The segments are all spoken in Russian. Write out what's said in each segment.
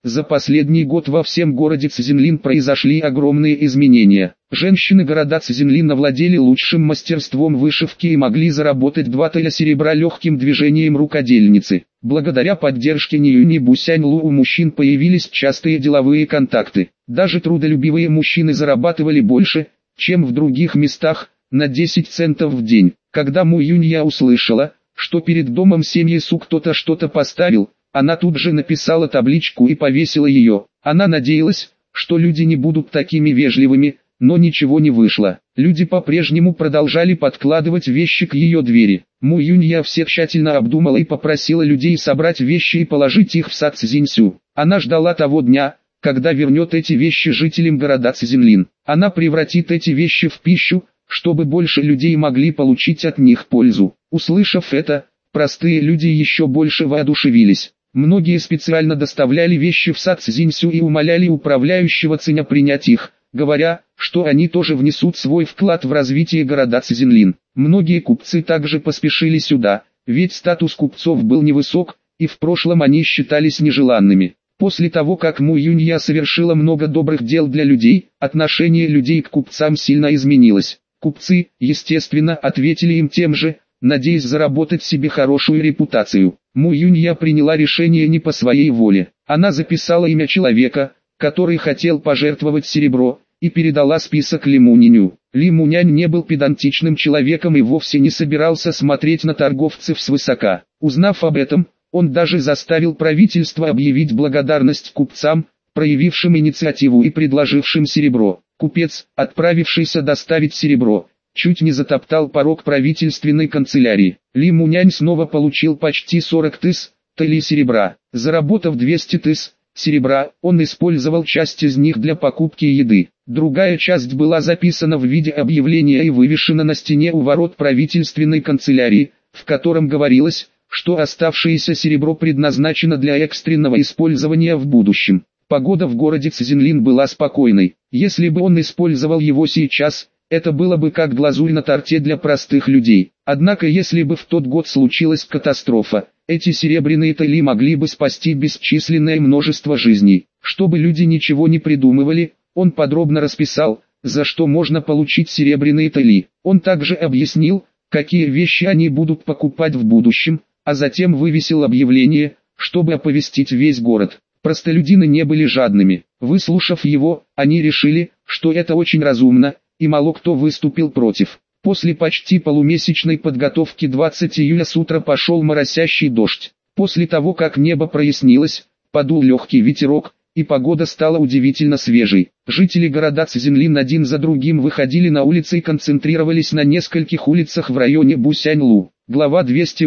За последний год во всем городе Цзинлин произошли огромные изменения. Женщины города Цзинлин овладели лучшим мастерством вышивки и могли заработать 2 таля серебра легким движением рукодельницы. Благодаря поддержке Ниюни Бусяньлу у мужчин появились частые деловые контакты. Даже трудолюбивые мужчины зарабатывали больше, чем в других местах, на 10 центов в день. Когда Му Юнья услышала, что перед домом семьи Су кто-то что-то поставил, она тут же написала табличку и повесила ее. Она надеялась, что люди не будут такими вежливыми, но ничего не вышло. Люди по-прежнему продолжали подкладывать вещи к ее двери. Му Юнья все тщательно обдумала и попросила людей собрать вещи и положить их в сад Цзиньсю. Она ждала того дня, когда вернет эти вещи жителям города Цзинлин. Она превратит эти вещи в пищу, чтобы больше людей могли получить от них пользу. Услышав это, простые люди еще больше воодушевились. Многие специально доставляли вещи в сад Цзиньсю и умоляли управляющего Циня принять их, говоря, что они тоже внесут свой вклад в развитие города Цзинлин. Многие купцы также поспешили сюда, ведь статус купцов был невысок, и в прошлом они считались нежеланными. После того, как Му Юнья совершила много добрых дел для людей, отношение людей к купцам сильно изменилось. Купцы, естественно, ответили им тем же, надеясь заработать себе хорошую репутацию. Му Юнья приняла решение не по своей воле. Она записала имя человека, который хотел пожертвовать серебро, и передала список Ли Муняню. Ли Мунянь не был педантичным человеком и вовсе не собирался смотреть на торговцев свысока. Узнав об этом, он даже заставил правительство объявить благодарность купцам, проявившим инициативу и предложившим серебро. Купец, отправившийся доставить серебро, чуть не затоптал порог правительственной канцелярии. Ли Мунянь снова получил почти 40 тыс талей серебра. Заработав 200 тыс серебра, он использовал часть из них для покупки еды. Другая часть была записана в виде объявления и вывешена на стене у ворот правительственной канцелярии, в котором говорилось, что оставшееся серебро предназначено для экстренного использования в будущем. Погода в городе Цзинлин была спокойной. Если бы он использовал его сейчас, это было бы как глазурь на торте для простых людей. Однако если бы в тот год случилась катастрофа, эти серебряные тали могли бы спасти бесчисленное множество жизней. Чтобы люди ничего не придумывали, он подробно расписал, за что можно получить серебряные тали. Он также объяснил, какие вещи они будут покупать в будущем, а затем вывесил объявление, чтобы оповестить весь город. Простолюдины не были жадными. Выслушав его, они решили, что это очень разумно, и мало кто выступил против. После почти полумесячной подготовки 20 июля с утра пошел моросящий дождь. После того, как небо прояснилось, подул легкий ветерок, и погода стала удивительно свежей. Жители города Цзинлин один за другим выходили на улицы и концентрировались на нескольких улицах в районе Бусяньлу. Глава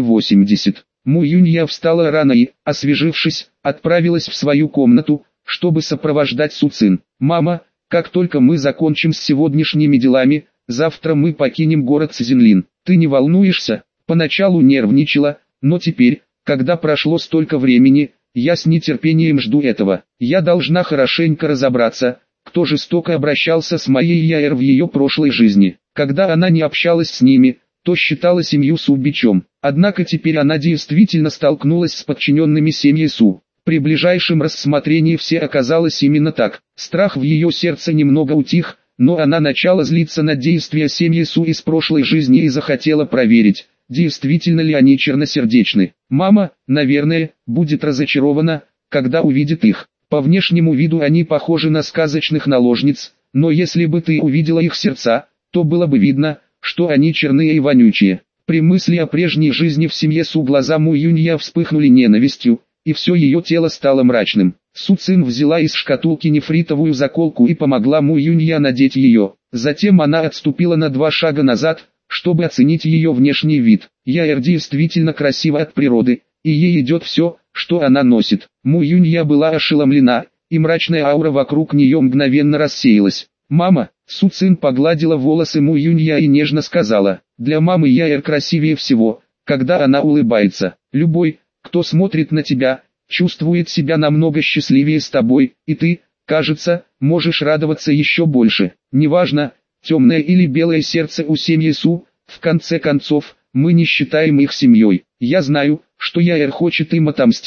280. Му Юнья встала рано и, освежившись, отправилась в свою комнату, чтобы сопровождать Су Цин. «Мама, как только мы закончим с сегодняшними делами, завтра мы покинем город Цзинлин. Ты не волнуешься?» Поначалу нервничала, но теперь, когда прошло столько времени, я с нетерпением жду этого. Я должна хорошенько разобраться, кто жестоко обращался с моей Яэр в ее прошлой жизни. Когда она не общалась с ними, то считала семью Су бичом. Однако теперь она действительно столкнулась с подчиненными семьи Су. При ближайшем рассмотрении все оказалось именно так. Страх в ее сердце немного утих, но она начала злиться на действия семьи Су из прошлой жизни и захотела проверить, действительно ли они черносердечны. Мама, наверное, будет разочарована, когда увидит их. По внешнему виду они похожи на сказочных наложниц, но если бы ты увидела их сердца, то было бы видно, что они черные и вонючие. При мысли о прежней жизни в семье Су глаза Му Юнья вспыхнули ненавистью, и все ее тело стало мрачным. Су Цин взяла из шкатулки нефритовую заколку и помогла Му Юнья надеть ее. Затем она отступила на 2 шага назад, чтобы оценить ее внешний вид. Яэр действительно красива от природы, и ей идет все, что она носит. Му Юнья была ошеломлена, и мрачная аура вокруг нее мгновенно рассеялась. «Мама», Су Цин погладила волосы Му Юнья и нежно сказала, «Для мамы Яэр красивее всего, когда она улыбается. Любой, кто смотрит на тебя, чувствует себя намного счастливее с тобой, и ты, кажется, можешь радоваться еще больше. Неважно, темное или белое сердце у семьи Су, в конце концов, мы не считаем их семьей. Я знаю, что Яэр хочет им отомстить,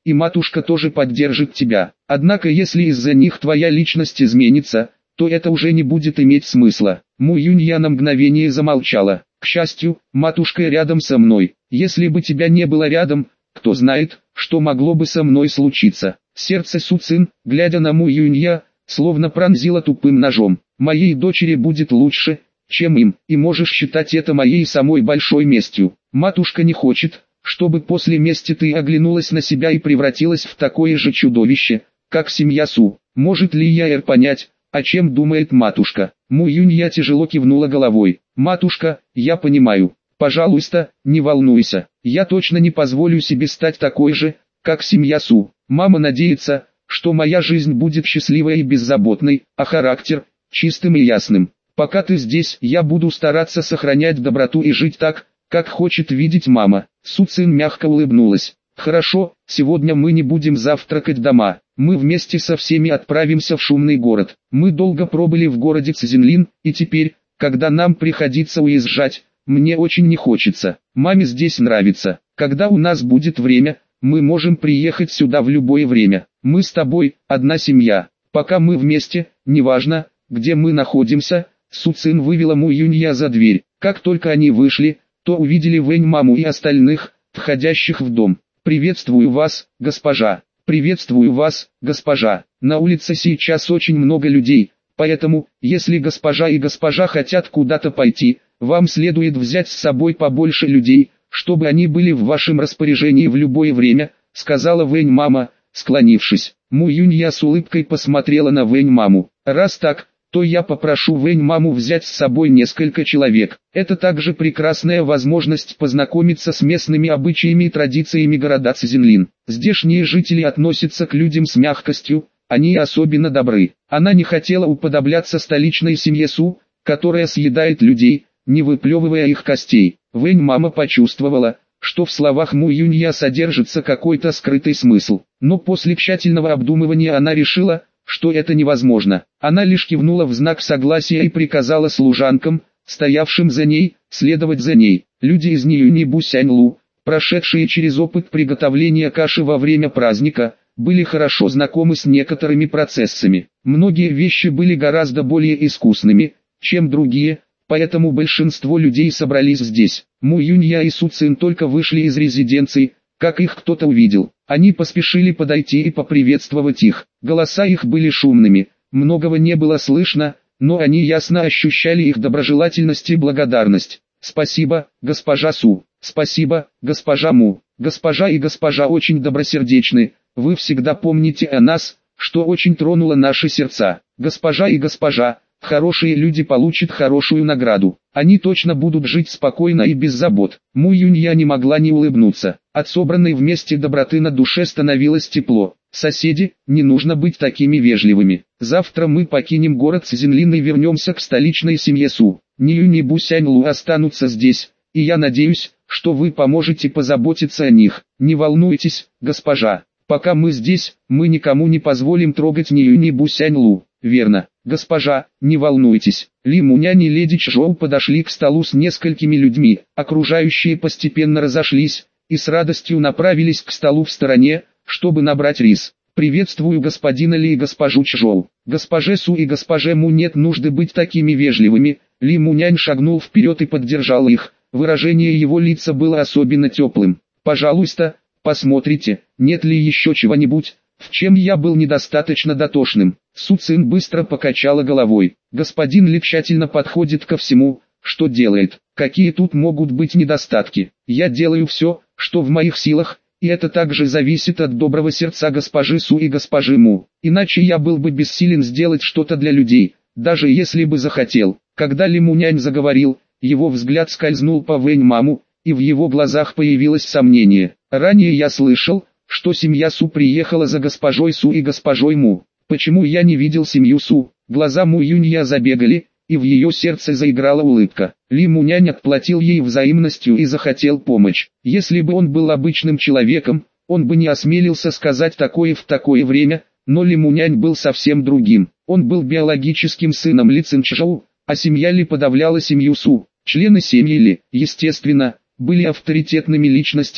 и матушка тоже поддержит тебя. Однако если из-за них твоя личность изменится, то это уже не будет иметь смысла. Му Юнья на мгновение замолчала. К счастью, матушка рядом со мной. Если бы тебя не было рядом, кто знает, что могло бы со мной случиться. Сердце Су Цин, глядя на Му Юнья, словно пронзило тупым ножом. Моей дочери будет лучше, чем им, и можешь считать это моей самой большой местью. Матушка не хочет, чтобы после мести ты оглянулась на себя и превратилась в такое же чудовище, как семья Су. Может ли я понять, о чем думает матушка? Му Юнья тяжело кивнула головой. Матушка, я понимаю. Пожалуйста, не волнуйся. Я точно не позволю себе стать такой же, как семья Су. Мама надеется, что моя жизнь будет счастливой и беззаботной, а характер – чистым и ясным. Пока ты здесь, я буду стараться сохранять доброту и жить так, как хочет видеть мама. Су Цин мягко улыбнулась. Хорошо, сегодня мы не будем завтракать дома. Мы вместе со всеми отправимся в шумный город. Мы долго пробыли в городе Цзинлин, и теперь, когда нам приходится уезжать, мне очень не хочется. Маме здесь нравится. Когда у нас будет время, мы можем приехать сюда в любое время. Мы с тобой, одна семья. Пока мы вместе, неважно, где мы находимся. Су Цин вывела Му Юнья за дверь. Как только они вышли, то увидели Вэнь маму и остальных, входящих в дом. «Приветствую вас, госпожа! Приветствую вас, госпожа! На улице сейчас очень много людей, поэтому, если госпожа и госпожа хотят куда-то пойти, вам следует взять с собой побольше людей, чтобы они были в вашем распоряжении в любое время», сказала Вэнь мама, склонившись. Му Юнья с улыбкой посмотрела на Вэнь маму. «Раз так, то я попрошу Вэнь маму взять с собой несколько человек. Это также прекрасная возможность познакомиться с местными обычаями и традициями города Цзинлин. Здешние жители относятся к людям с мягкостью, они особенно добры». Она не хотела уподобляться столичной семье Су, которая съедает людей, не выплевывая их костей. Вэнь мама почувствовала, что в словах Му Юнья содержится какой-то скрытый смысл. Но после тщательного обдумывания она решила, что это невозможно. Она лишь кивнула в знак согласия и приказала служанкам, стоявшим за ней, следовать за ней. Люди из Ньюни Бусяньлу, прошедшие через опыт приготовления каши во время праздника, были хорошо знакомы с некоторыми процессами. Многие вещи были гораздо более искусными, чем другие, поэтому большинство людей собрались здесь. Му Юнья и Су Цин только вышли из резиденции, как их кто-то увидел. Они поспешили подойти и поприветствовать их. Голоса их были шумными, многого не было слышно, но они ясно ощущали их доброжелательность и благодарность. «Спасибо, госпожа Су. Спасибо, госпожа Му. Госпожа и госпожа очень добросердечны. Вы всегда помните о нас, что очень тронуло наши сердца. Госпожа и госпожа, хорошие люди получат хорошую награду. Они точно будут жить спокойно и без забот». Му Юнья не могла не улыбнуться. От собранной вместе доброты на душе становилось тепло. «Соседи, не нужно быть такими вежливыми. Завтра мы покинем город Цзинлин и вернемся к столичной семье Су. Ньюни Бусяньлу останутся здесь, и я надеюсь, что вы поможете позаботиться о них. Не волнуйтесь, госпожа. Пока мы здесь, мы никому не позволим трогать Ньюни Бусяньлу». «Верно, госпожа, не волнуйтесь». Ли Мунянь и леди Чжоу подошли к столу с несколькими людьми. Окружающие постепенно разошлись и с радостью направились к столу в стороне, чтобы набрать рис. «Приветствую господина Ли и госпожу Чжоу. Госпоже Су и госпоже Му нет нужды быть такими вежливыми». Ли Мунянь шагнул вперед и поддержал их. Выражение его лица было особенно теплым. «Пожалуйста, посмотрите, нет ли еще чего-нибудь, в чем я был недостаточно дотошным». Су Цин быстро покачала головой. «Господин Ли тщательно подходит ко всему, что делает. Какие тут могут быть недостатки? Я делаю все, что в моих силах, и это также зависит от доброго сердца госпожи Су и госпожи Му. Иначе я был бы бессилен сделать что-то для людей, даже если бы захотел». Когда Ли Мунянь заговорил, его взгляд скользнул по Вэнь маму, и в его глазах появилось сомнение. «Ранее я слышал, что семья Су приехала за госпожой Су и госпожой Му. Почему я не видел семью Су?» Глаза Му Юнья забегали, и в ее сердце заиграла улыбка. Ли Мунянь отплатил ей взаимностью и захотел помочь. Если бы он был обычным человеком, он бы не осмелился сказать такое в такое время, но Ли Мунянь был совсем другим. Он был биологическим сыном Ли Цинчжоу, а семья Ли подавляла семью Су. Члены семьи Ли, естественно, были авторитетными личностями,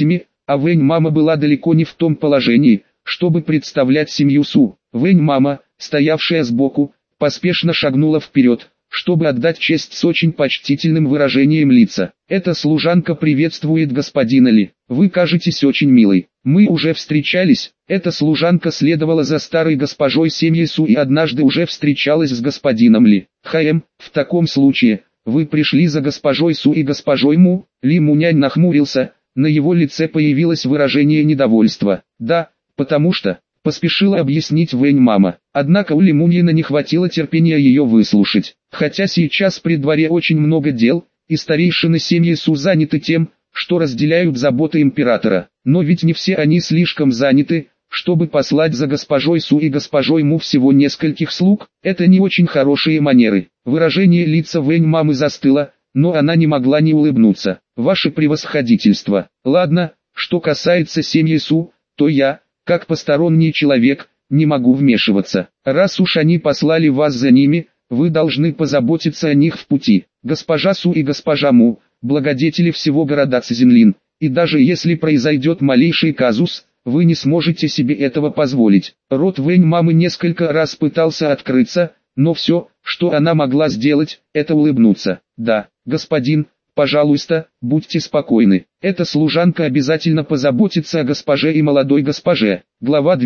А Вэнь-мама была далеко не в том положении, чтобы представлять семью Су. Вэнь-мама, стоявшая сбоку, поспешно шагнула вперед, чтобы отдать честь с очень почтительным выражением лица. «Эта служанка приветствует господина Ли. Вы кажетесь очень милой. Мы уже встречались». Эта служанка следовала за старой госпожой семьи Су и однажды уже встречалась с господином Ли. В таком случае, вы пришли за госпожой Су и госпожой Му?» Ли Мунянь нахмурился, на его лице появилось выражение недовольства. «Да, потому что...» поспешила объяснить Вэнь-мама. Однако у Ли Муньяна не хватило терпения ее выслушать. Хотя сейчас при дворе очень много дел, и старейшины семьи Су заняты тем, что разделяют заботы императора. Но ведь не все они слишком заняты, чтобы послать за госпожой Су и госпожой Му всего нескольких слуг. Это не очень хорошие манеры. Выражение лица Вэнь-мамы застыло, но она не могла не улыбнуться. «Ваше превосходительство. Ладно, что касается семьи Су, то я, как посторонний человек, не могу вмешиваться. Раз уж они послали вас за ними, вы должны позаботиться о них в пути. Госпожа Су и госпожа Му, благодетели всего города Цзинлин, и даже если произойдет малейший казус, вы не сможете себе этого позволить». Рот Вэнь-мамы несколько раз пытался открыться, но все, что она могла сделать, это улыбнуться. «Да, господин, пожалуйста, будьте спокойны. Эта служанка обязательно позаботится о госпоже и молодой госпоже». Глава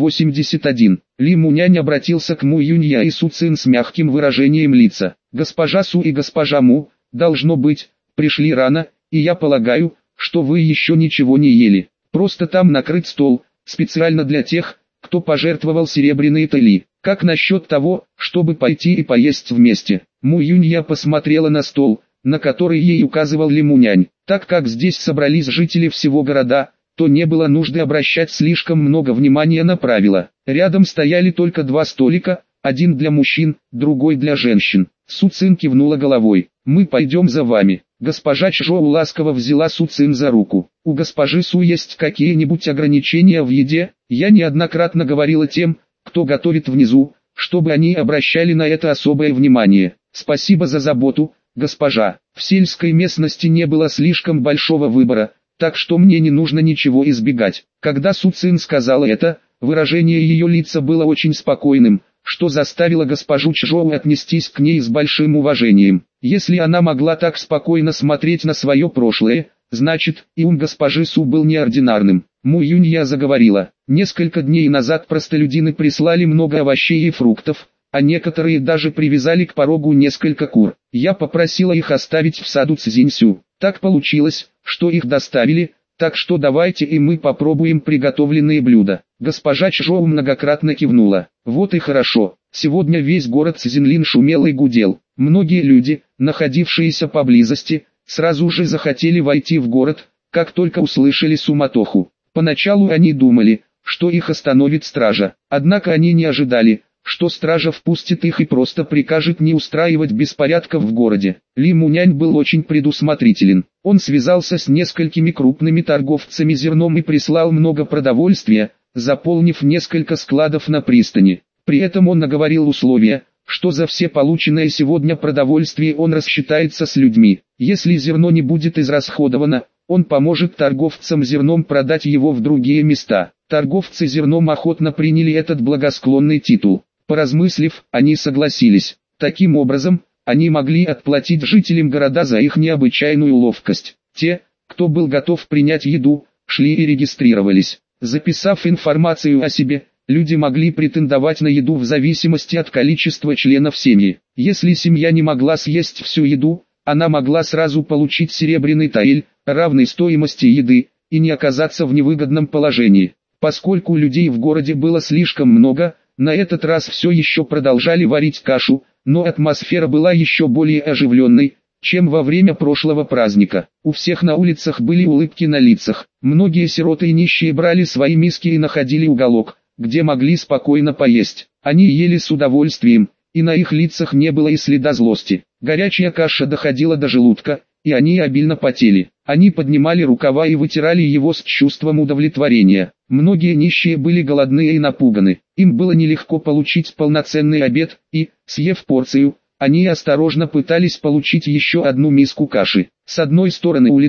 281. Ли Мунянь обратился к Му Юнья и Су Цин с мягким выражением лица. «Госпожа Су и госпожа Му, должно быть, пришли рано, и я полагаю, что вы еще ничего не ели. Просто там накрыт стол, специально для тех, кто пожертвовал серебряные тали. Как насчет того, чтобы пойти и поесть вместе?» Му Юнья посмотрела на стол, на который ей указывал Ли Мунянь. Так как здесь собрались жители всего города, то не было нужды обращать слишком много внимания на правила. Рядом стояли только два столика, один для мужчин, другой для женщин. Су Цин кивнула головой. «Мы пойдем за вами». Госпожа Чжоу ласково взяла Су Цин за руку. «У госпожи Су есть какие-нибудь ограничения в еде?» «Я неоднократно говорила тем, кто готовит внизу, чтобы они обращали на это особое внимание. Спасибо за заботу, госпожа. В сельской местности не было слишком большого выбора, так что мне не нужно ничего избегать». Когда Су Цин сказала это, выражение ее лица было очень спокойным, что заставило госпожу Чжоу отнестись к ней с большим уважением. Если она могла так спокойно смотреть на свое прошлое, значит, и ум госпожи Су был неординарным. Му Юнья заговорила. «Несколько дней назад простолюдины прислали много овощей и фруктов, а некоторые даже привязали к порогу несколько кур. Я попросила их оставить в саду Цзиньсю. Так получилось, что их доставили, так что давайте и мы попробуем приготовленные блюда». Госпожа Чжоу многократно кивнула. «Вот и хорошо. Сегодня весь город Цзинлин шумел и гудел. Многие люди, находившиеся поблизости, сразу же захотели войти в город, как только услышали суматоху. Поначалу они думали, что их остановит стража, однако они не ожидали, что стража впустит их и просто прикажет не устраивать беспорядков в городе. Ли Мунянь был очень предусмотрителен. Он связался с несколькими крупными торговцами зерном и прислал много продовольствия, заполнив несколько складов на пристани. При этом он наговорил условия, что за все полученное сегодня продовольствие он рассчитается с людьми. Если зерно не будет израсходовано, он поможет торговцам зерном продать его в другие места. Торговцы зерном охотно приняли этот благосклонный титул. Поразмыслив, они согласились. Таким образом, они могли отплатить жителям города за их необычайную ловкость. Те, кто был готов принять еду, шли и регистрировались. Записав информацию о себе, люди могли претендовать на еду в зависимости от количества членов семьи. Если семья не могла съесть всю еду, она могла сразу получить серебряный таэль, равный стоимости еды, и не оказаться в невыгодном положении. Поскольку людей в городе было слишком много, на этот раз все еще продолжали варить кашу, но атмосфера была еще более оживленной, чем во время прошлого праздника. У всех на улицах были улыбки на лицах. Многие сироты и нищие брали свои миски и находили уголок, где могли спокойно поесть. Они ели с удовольствием, и на их лицах не было и следа злости. Горячая каша доходила до желудка, и они обильно потели. Они поднимали рукава и вытирали его с чувством удовлетворения. Многие нищие были голодны и напуганы. Им было нелегко получить полноценный обед, и, съев порцию, они осторожно пытались получить еще одну миску каши. С одной стороны улицы,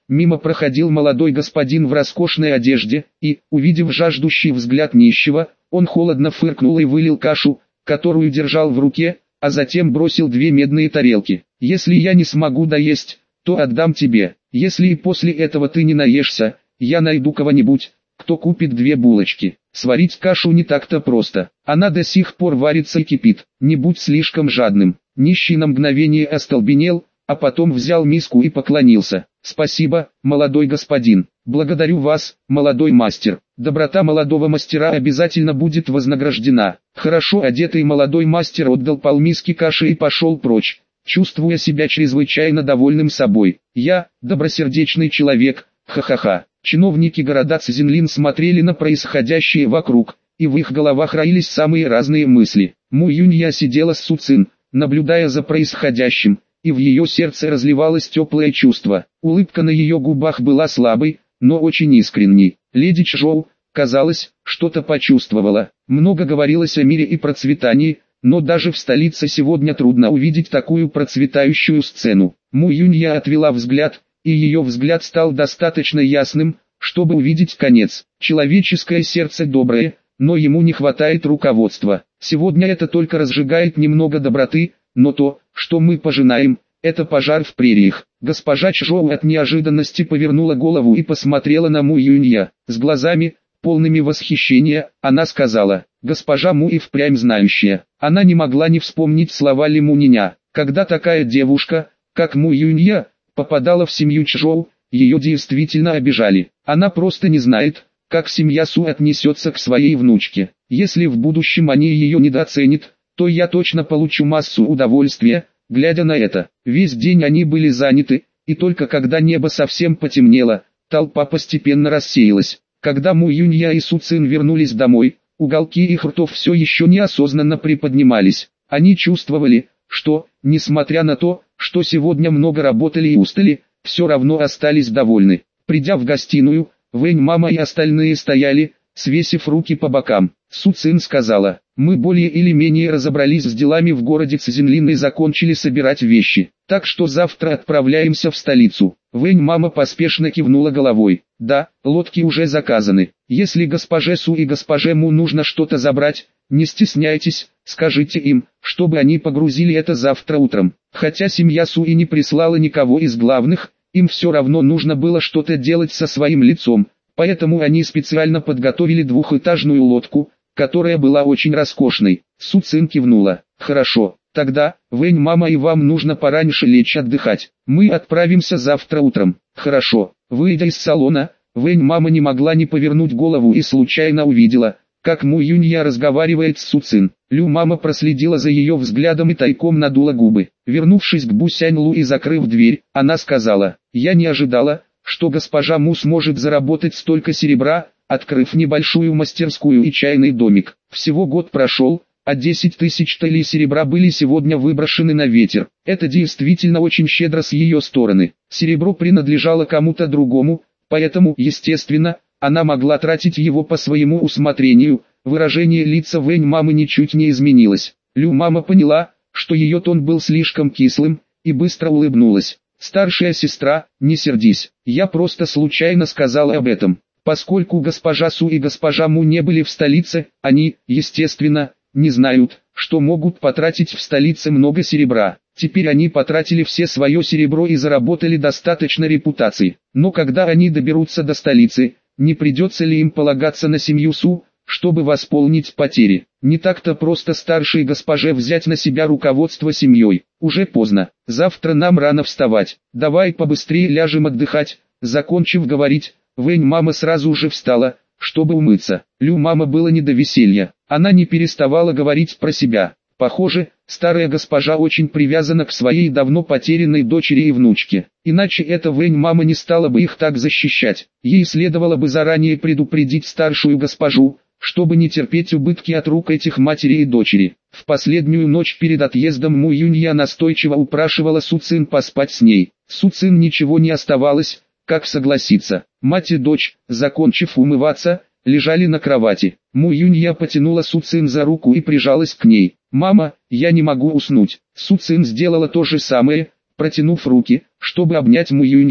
Мимо проходил молодой господин в роскошной одежде, и, увидев жаждущий взгляд нищего, он холодно фыркнул и вылил кашу, которую держал в руке, а затем бросил 2 медные тарелки. «Если я не смогу доесть, то отдам тебе. Если и после этого ты не наешься, я найду кого-нибудь, кто купит 2 булочки». Сварить кашу не так-то просто. Она до сих пор варится и кипит. Не будь слишком жадным. Нищий на мгновение остолбенел, а потом взял миску и поклонился. «Спасибо, молодой господин. Благодарю вас, молодой мастер. Доброта молодого мастера обязательно будет вознаграждена». Хорошо одетый молодой мастер отдал полмиски каши и пошел прочь, чувствуя себя чрезвычайно довольным собой. «Я, добросердечный человек, ха-ха-ха». Чиновники города Цзинлин смотрели на происходящее вокруг, и в их головах роились самые разные мысли. Му Юнья сидела с Су Цин, наблюдая за происходящим, и в ее сердце разливалось теплое чувство. Улыбка на ее губах была слабой, но очень искренней. Леди Чжоу, казалось, что-то почувствовала. Много говорилось о мире и процветании, но даже в столице сегодня трудно увидеть такую процветающую сцену. Му Юнья отвела взгляд, и ее взгляд стал достаточно ясным, чтобы увидеть конец. Человеческое сердце доброе, но ему не хватает руководства. Сегодня это только разжигает немного доброты, но то, что мы пожинаем, это пожар в прериях. Госпожа Чжоу от неожиданности повернула голову и посмотрела на Му Юнья. С глазами, полными восхищения, она сказала: «Госпожа Му и впрямь знающая». Она не могла не вспомнить слова Ли Муниня. Когда такая девушка, как Му Юнья, попадала в семью Чжоу, ее действительно обижали. Она просто не знает, как семья Су отнесется к своей внучке. Если в будущем они ее недооценят, то я точно получу массу удовольствия, глядя на это. Весь день они были заняты, и только когда небо совсем потемнело, толпа постепенно рассеялась. Когда Му Юнья и Су Цин вернулись домой, уголки их ртов все еще неосознанно приподнимались. Они чувствовали, что, несмотря на то, что сегодня много работали и устали, все равно остались довольны. Придя в гостиную, Вэнь мама и остальные стояли, свесив руки по бокам. Су Цин сказала: «Мы более или менее разобрались с делами в городе Цзинлин и закончили собирать вещи, так что завтра отправляемся в столицу». Вэнь мама поспешно кивнула головой. «Да, лодки уже заказаны. Если госпоже Су и госпоже Му нужно что-то забрать, не стесняйтесь, скажите им, чтобы они погрузили это завтра утром». Хотя семья Су и не прислала никого из главных, им все равно нужно было что-то делать со своим лицом, поэтому они специально подготовили 2-этажную лодку, которая была очень роскошной. Су Цин кивнула. «Хорошо, тогда, Вэнь мама, и вам нужно пораньше лечь отдыхать. Мы отправимся завтра утром». «Хорошо». Выйдя из салона, Вэнь мама не могла не повернуть голову и случайно увидела, как Му Юнья разговаривает с Су Цин. Лю мама проследила за ее взглядом и тайком надула губы. Вернувшись к Бу Сянь Лу и закрыв дверь, она сказала: «Я не ожидала, что госпожа Му сможет заработать столько серебра, открыв небольшую мастерскую и чайный домик. Всего год прошел, а 10 тысяч талей серебра были сегодня выброшены на ветер. Это действительно очень щедро с ее стороны. Серебро принадлежало кому-то другому, поэтому, естественно, она могла тратить его по своему усмотрению». Выражение лица Вэнь мамы ничуть не изменилось. Лю мама поняла, что ее тон был слишком кислым, и быстро улыбнулась. «Старшая сестра, не сердись, я просто случайно сказала об этом. Поскольку госпожа Су и госпожа Му не были в столице, они, естественно, не знают, что могут потратить в столице много серебра. Теперь они потратили все свое серебро и заработали достаточно репутации. Но когда они доберутся до столицы, не придется ли им полагаться на семью Су, чтобы восполнить потери? Не так-то просто старшей госпоже взять на себя руководство семьей. Уже поздно, завтра нам рано вставать. Давай побыстрее ляжем отдыхать». Закончив говорить, Вэнь мама сразу же встала, чтобы умыться. Лю мама было не до веселья. Она не переставала говорить про себя. Похоже, старая госпожа очень привязана к своей давно потерянной дочери и внучке. Иначе эта Вэнь мама не стала бы их так защищать. Ей следовало бы заранее предупредить старшую госпожу, чтобы не терпеть убытки от рук этих матери и дочери. В последнюю ночь перед отъездом Му Юнья настойчиво упрашивала Су Цин поспать с ней. Су Цин ничего не оставалось, как согласиться. Мать и дочь, закончив умываться, лежали на кровати. Му Юнья потянула Су Цин за руку и прижалась к ней. «Мама, я не могу уснуть». Су Цин сделала то же самое, протянув руки, чтобы обнять Му Юнья.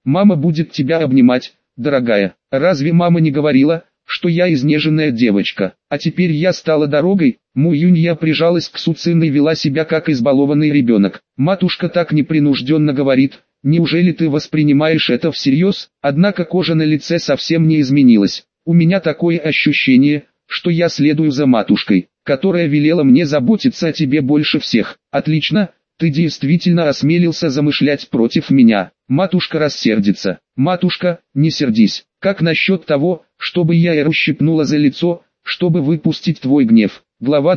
Мама будет тебя обнимать, дорогая. Разве мама не говорила, что я изнеженная девочка? А теперь я стала дорогой? Му Юнья прижалась к Суцин и вела себя как избалованный ребенок. Матушка так непринужденно говорит: неужели ты воспринимаешь это всерьез? Однако кожа на лице совсем не изменилась. У меня такое ощущение, что я следую за матушкой, которая велела мне заботиться о тебе больше всех. Отлично, ты действительно осмелился замышлять против меня. Матушка рассердится. Матушка, не сердись. Как насчет того, чтобы я Эру щипнула за лицо, чтобы выпустить твой гнев? Глава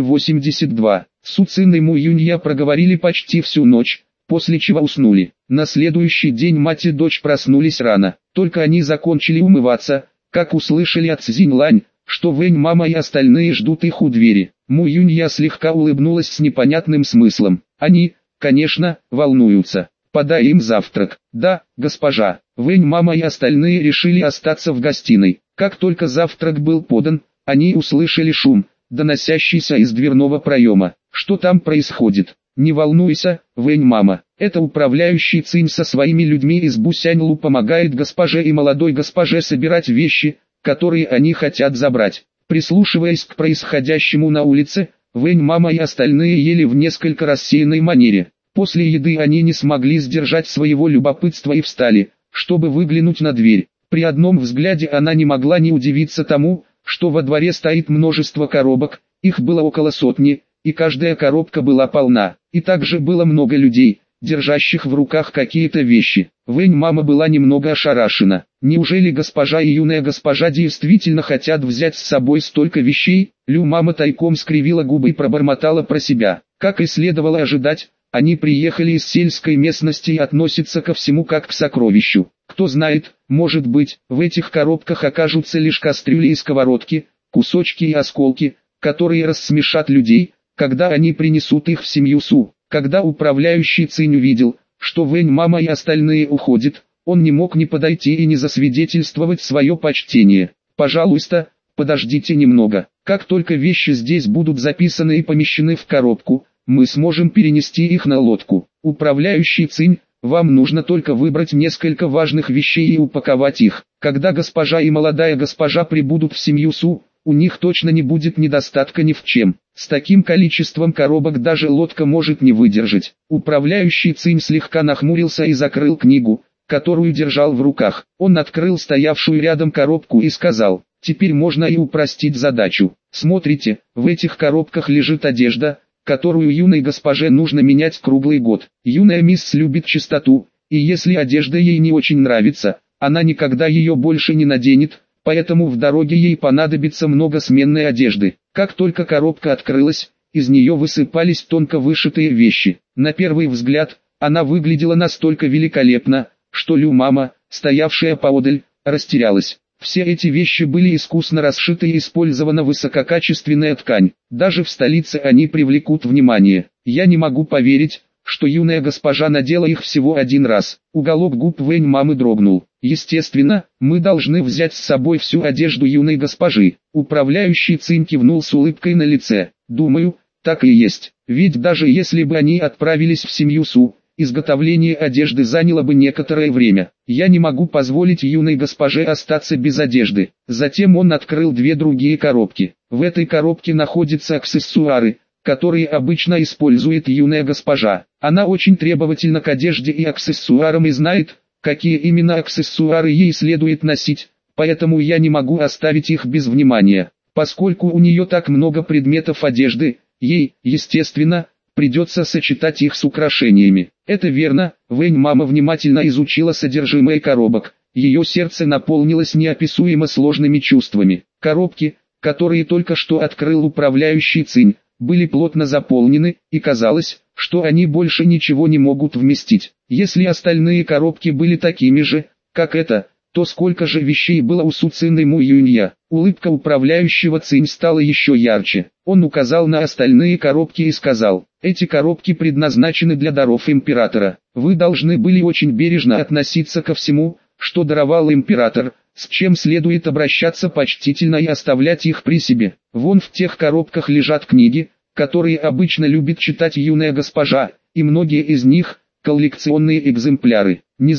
282. Суцин и Му Юнья проговорили почти всю ночь, после чего уснули. На следующий день мать и дочь проснулись рано. Только они закончили умываться, как услышали от Цзинь Лань, что Вэнь мама и остальные ждут их у двери. Му Юнья слегка улыбнулась с непонятным смыслом. Они, конечно, волнуются. Подай им завтрак. Да, госпожа. Вэнь мама и остальные решили остаться в гостиной. Как только завтрак был подан, они услышали шум, доносящийся из дверного проема. Что там происходит? Не волнуйся, Вэнь мама. Это управляющий Цинь со своими людьми из Бусяньлу помогает госпоже и молодой госпоже собирать вещи, которые они хотят забрать. Прислушиваясь к происходящему на улице, Вэнь мама и остальные ели в несколько рассеянной манере. После еды они не смогли сдержать своего любопытства и встали, чтобы выглянуть на дверь. При одном взгляде она не могла не удивиться тому, что во дворе стоит множество коробок, их было около сотни, и каждая коробка была полна. И также было много людей, держащих в руках какие-то вещи. Вэнь мама была немного ошарашена. Неужели госпожа и юная госпожа действительно хотят взять с собой столько вещей? Лю мама тайком скривила губы и пробормотала про себя. Как и следовало ожидать, они приехали из сельской местности и относятся ко всему как к сокровищу. Кто знает, может быть, в этих коробках окажутся лишь кастрюли и сковородки, кусочки и осколки, которые рассмешат людей, когда они принесут их в семью Су. Когда управляющий Цинь увидел, что Вэнь мама и остальные уходят, он не мог не подойти и не засвидетельствовать свое почтение. «Пожалуйста, подождите немного. Как только вещи здесь будут записаны и помещены в коробку, мы сможем перенести их на лодку. Управляющий Цинь, вам нужно только выбрать несколько важных вещей и упаковать их. Когда госпожа и молодая госпожа прибудут в семью Су, у них точно не будет недостатка ни в чем. С таким количеством коробок даже лодка может не выдержать». Управляющий Цинь слегка нахмурился и закрыл книгу, которую держал в руках. Он открыл стоявшую рядом коробку и сказал: «Теперь можно и упростить задачу. Смотрите, в этих коробках лежит одежда, которую юной госпоже нужно менять круглый год. Юная мисс любит чистоту, и если одежда ей не очень нравится, она никогда ее больше не наденет, поэтому в дороге ей понадобится много сменной одежды». Как только коробка открылась, из нее высыпались тонко вышитые вещи. На первый взгляд, она выглядела настолько великолепно, что Лю мама, стоявшая поодаль, растерялась. Все эти вещи были искусно расшиты и использована высококачественная ткань. Даже в столице они привлекут внимание. Я не могу поверить, что юная госпожа надела их всего один раз. Уголок губ Вэнь мамы дрогнул. Естественно, мы должны взять с собой всю одежду юной госпожи. Управляющий Цинь кивнул с улыбкой на лице. Думаю, так и есть. Ведь даже если бы они отправились в семью Су, изготовление одежды заняло бы некоторое время. Я не могу позволить юной госпоже остаться без одежды. Затем он открыл две другие коробки. В этой коробке находятся аксессуары, которые обычно использует юная госпожа. Она очень требовательна к одежде и аксессуарам и знает, какие именно аксессуары ей следует носить, поэтому я не могу оставить их без внимания. Поскольку у нее так много предметов одежды, ей, естественно, придется сочетать их с украшениями. Это верно. Вэнь мама внимательно изучила содержимое коробок. Ее сердце наполнилось неописуемо сложными чувствами. Коробки, которые только что открыл управляющий Цинь, были плотно заполнены, и казалось, что они больше ничего не могут вместить. Если остальные коробки были такими же, как эта, то сколько же вещей было у Суцин и Му Юнья? Улыбка управляющего Цинь стала еще ярче. Он указал на остальные коробки и сказал: «Эти коробки предназначены для даров императора. Вы должны были очень бережно относиться ко всему, что даровал император, с чем следует обращаться почтительно и оставлять их при себе. Вон в тех коробках лежат книги, которые обычно любит читать юная госпожа, и многие из них – коллекционные экземпляры. Не знаю,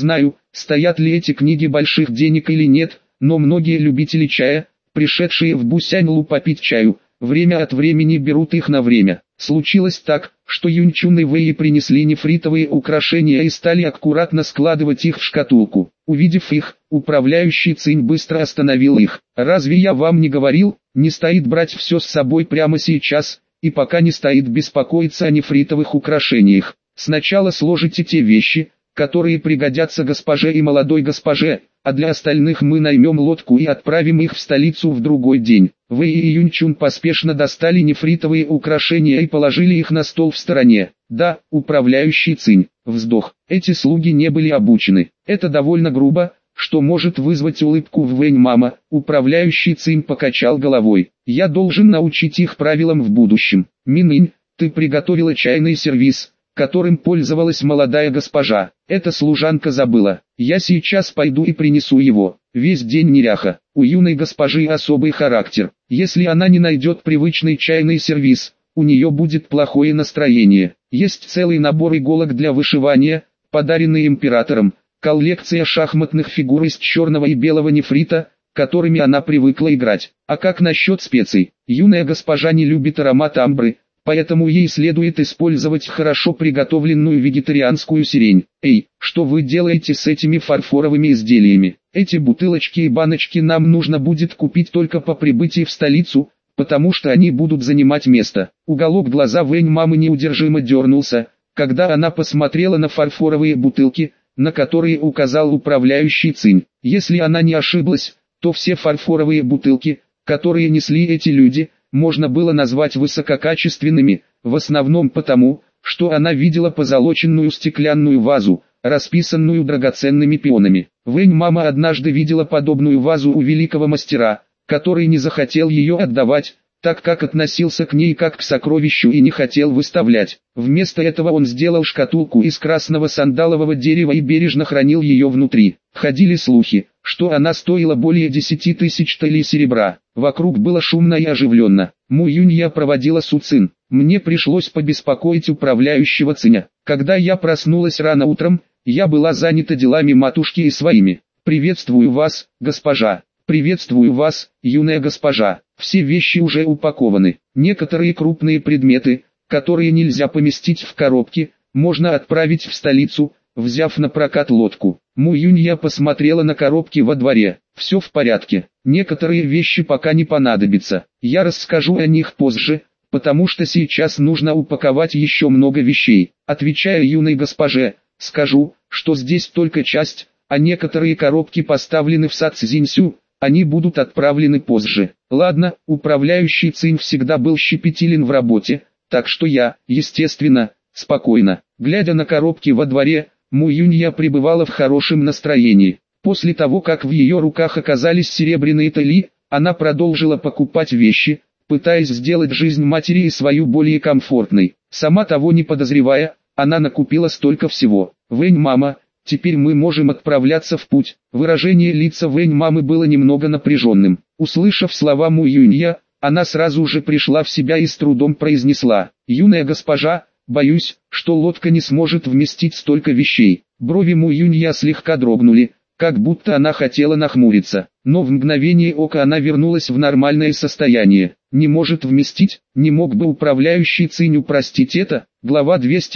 стоят ли эти книги больших денег или нет, но многие любители чая, пришедшие в Бусяньлу попить чаю, время от времени берут их на время. Случилось так, что Юнчун и Вэйи принесли нефритовые украшения и стали аккуратно складывать их в шкатулку. Увидев их, управляющий Цинь быстро остановил их. «Разве я вам не говорил, не стоит брать все с собой прямо сейчас, и пока не стоит беспокоиться о нефритовых украшениях. Сначала сложите те вещи, которые пригодятся госпоже и молодой госпоже, а для остальных мы наймем лодку и отправим их в столицу в другой день». Вэй и Юнчун поспешно достали нефритовые украшения и положили их на стол в стороне. «Да, управляющий Цинь». Вздох. Эти слуги не были обучены. Это довольно грубо, что может вызвать улыбку в Вэнь-мама. Управляющий Цинь покачал головой. «Я должен научить их правилам в будущем. Мининь, ты приготовила чайный сервиз, которым пользовалась молодая госпожа. Эта служанка забыла. Я сейчас пойду и принесу его». Весь день неряха. У юной госпожи особый характер. Если она не найдет привычный чайный сервиз, у нее будет плохое настроение. Есть целый набор иголок для вышивания, подаренный императором, коллекция шахматных фигур из черного и белого нефрита, которыми она привыкла играть. А как насчет специй? Юная госпожа не любит аромат амбры, поэтому ей следует использовать хорошо приготовленную вегетарианскую сирень. Эй, что вы делаете с этими фарфоровыми изделиями? Эти бутылочки и баночки нам нужно будет купить только по прибытии в столицу, потому что они будут занимать место. Уголок глаза Вэнь-мамы неудержимо дернулся, когда она посмотрела на фарфоровые бутылки, на которые указал управляющий Цинь. Если она не ошиблась, то все фарфоровые бутылки, которые несли эти люди, можно было назвать высококачественными, в основном потому, что она видела позолоченную стеклянную вазу, расписанную драгоценными пионами. Вэнь-мама однажды видела подобную вазу у великого мастера, который не захотел ее отдавать, так как относился к ней как к сокровищу и не хотел выставлять. Вместо этого он сделал шкатулку из красного сандалового дерева и бережно хранил ее внутри. Ходили слухи, что она стоила более 10 тысяч талей серебра. Вокруг было шумно и оживленно. Му Юнья проводила Су Цин. Мне пришлось побеспокоить управляющего Циня. Когда я проснулась рано утром, я была занята делами матушки и своими. «Приветствую вас, госпожа». «Приветствую вас, юная госпожа». Все вещи уже упакованы. Некоторые крупные предметы, которые нельзя поместить в коробки, можно отправить в столицу, взяв на прокат лодку. Му Юнья посмотрела на коробки во дворе. Все в порядке. Некоторые вещи пока не понадобятся. Я расскажу о них позже, потому что сейчас нужно упаковать еще много вещей. Отвечая юной госпоже, скажу, что здесь только часть, а некоторые коробки поставлены в сад Цзиньсю, они будут отправлены позже. Ладно, управляющий Цинь всегда был щепетилен в работе, так что я, естественно, спокойно. Глядя на коробки во дворе, Му Юнья пребывала в хорошем настроении. После того, как в ее руках оказались серебряные тали, она продолжила покупать вещи, пытаясь сделать жизнь матери и свою более комфортной. Сама того не подозревая, она накупила столько всего. «Вэнь-мама, теперь мы можем отправляться в путь». Выражение лица Вэнь-мамы было немного напряженным. Услышав слова Му Юнья, она сразу же пришла в себя и с трудом произнесла: «Юная госпожа, боюсь, что лодка не сможет вместить столько вещей». Брови Му Юнья слегка дрогнули, как будто она хотела нахмуриться, но в мгновение ока она вернулась в нормальное состояние. «Не может вместить? Не мог бы управляющий Цинь упростить это?» Глава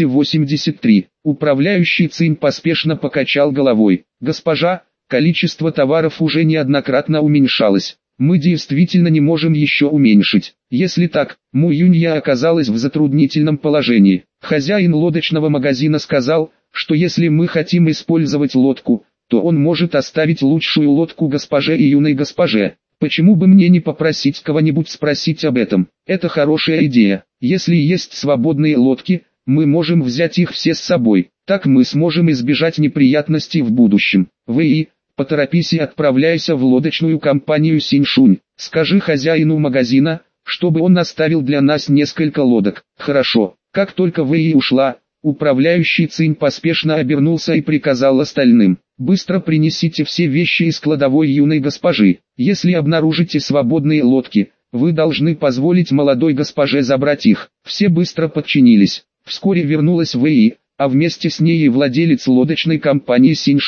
283. Управляющий Цинь поспешно покачал головой. «Госпожа, количество товаров уже неоднократно уменьшалось. Мы действительно не можем еще уменьшить». Если так, Му Юнья оказалась в затруднительном положении. Хозяин лодочного магазина сказал, что если мы хотим использовать лодку, то он может оставить лучшую лодку госпоже и юной госпоже. Почему бы мне не попросить кого-нибудь спросить об этом? Это хорошая идея. Если есть свободные лодки, мы можем взять их все с собой. Так мы сможем избежать неприятностей в будущем. Вэй, поторопись и отправляйся в лодочную компанию Синьшунь. Скажи хозяину магазина, чтобы он оставил для нас несколько лодок. Хорошо. Как только Вэй ушла, управляющий Цинь поспешно обернулся и приказал остальным: «Быстро принесите все вещи из кладовой юной госпожи. Если обнаружите свободные лодки, вы должны позволить молодой госпоже забрать их». Все быстро подчинились. Вскоре вернулась Вэй, а вместе с ней и владелец лодочной компании Синьшунь.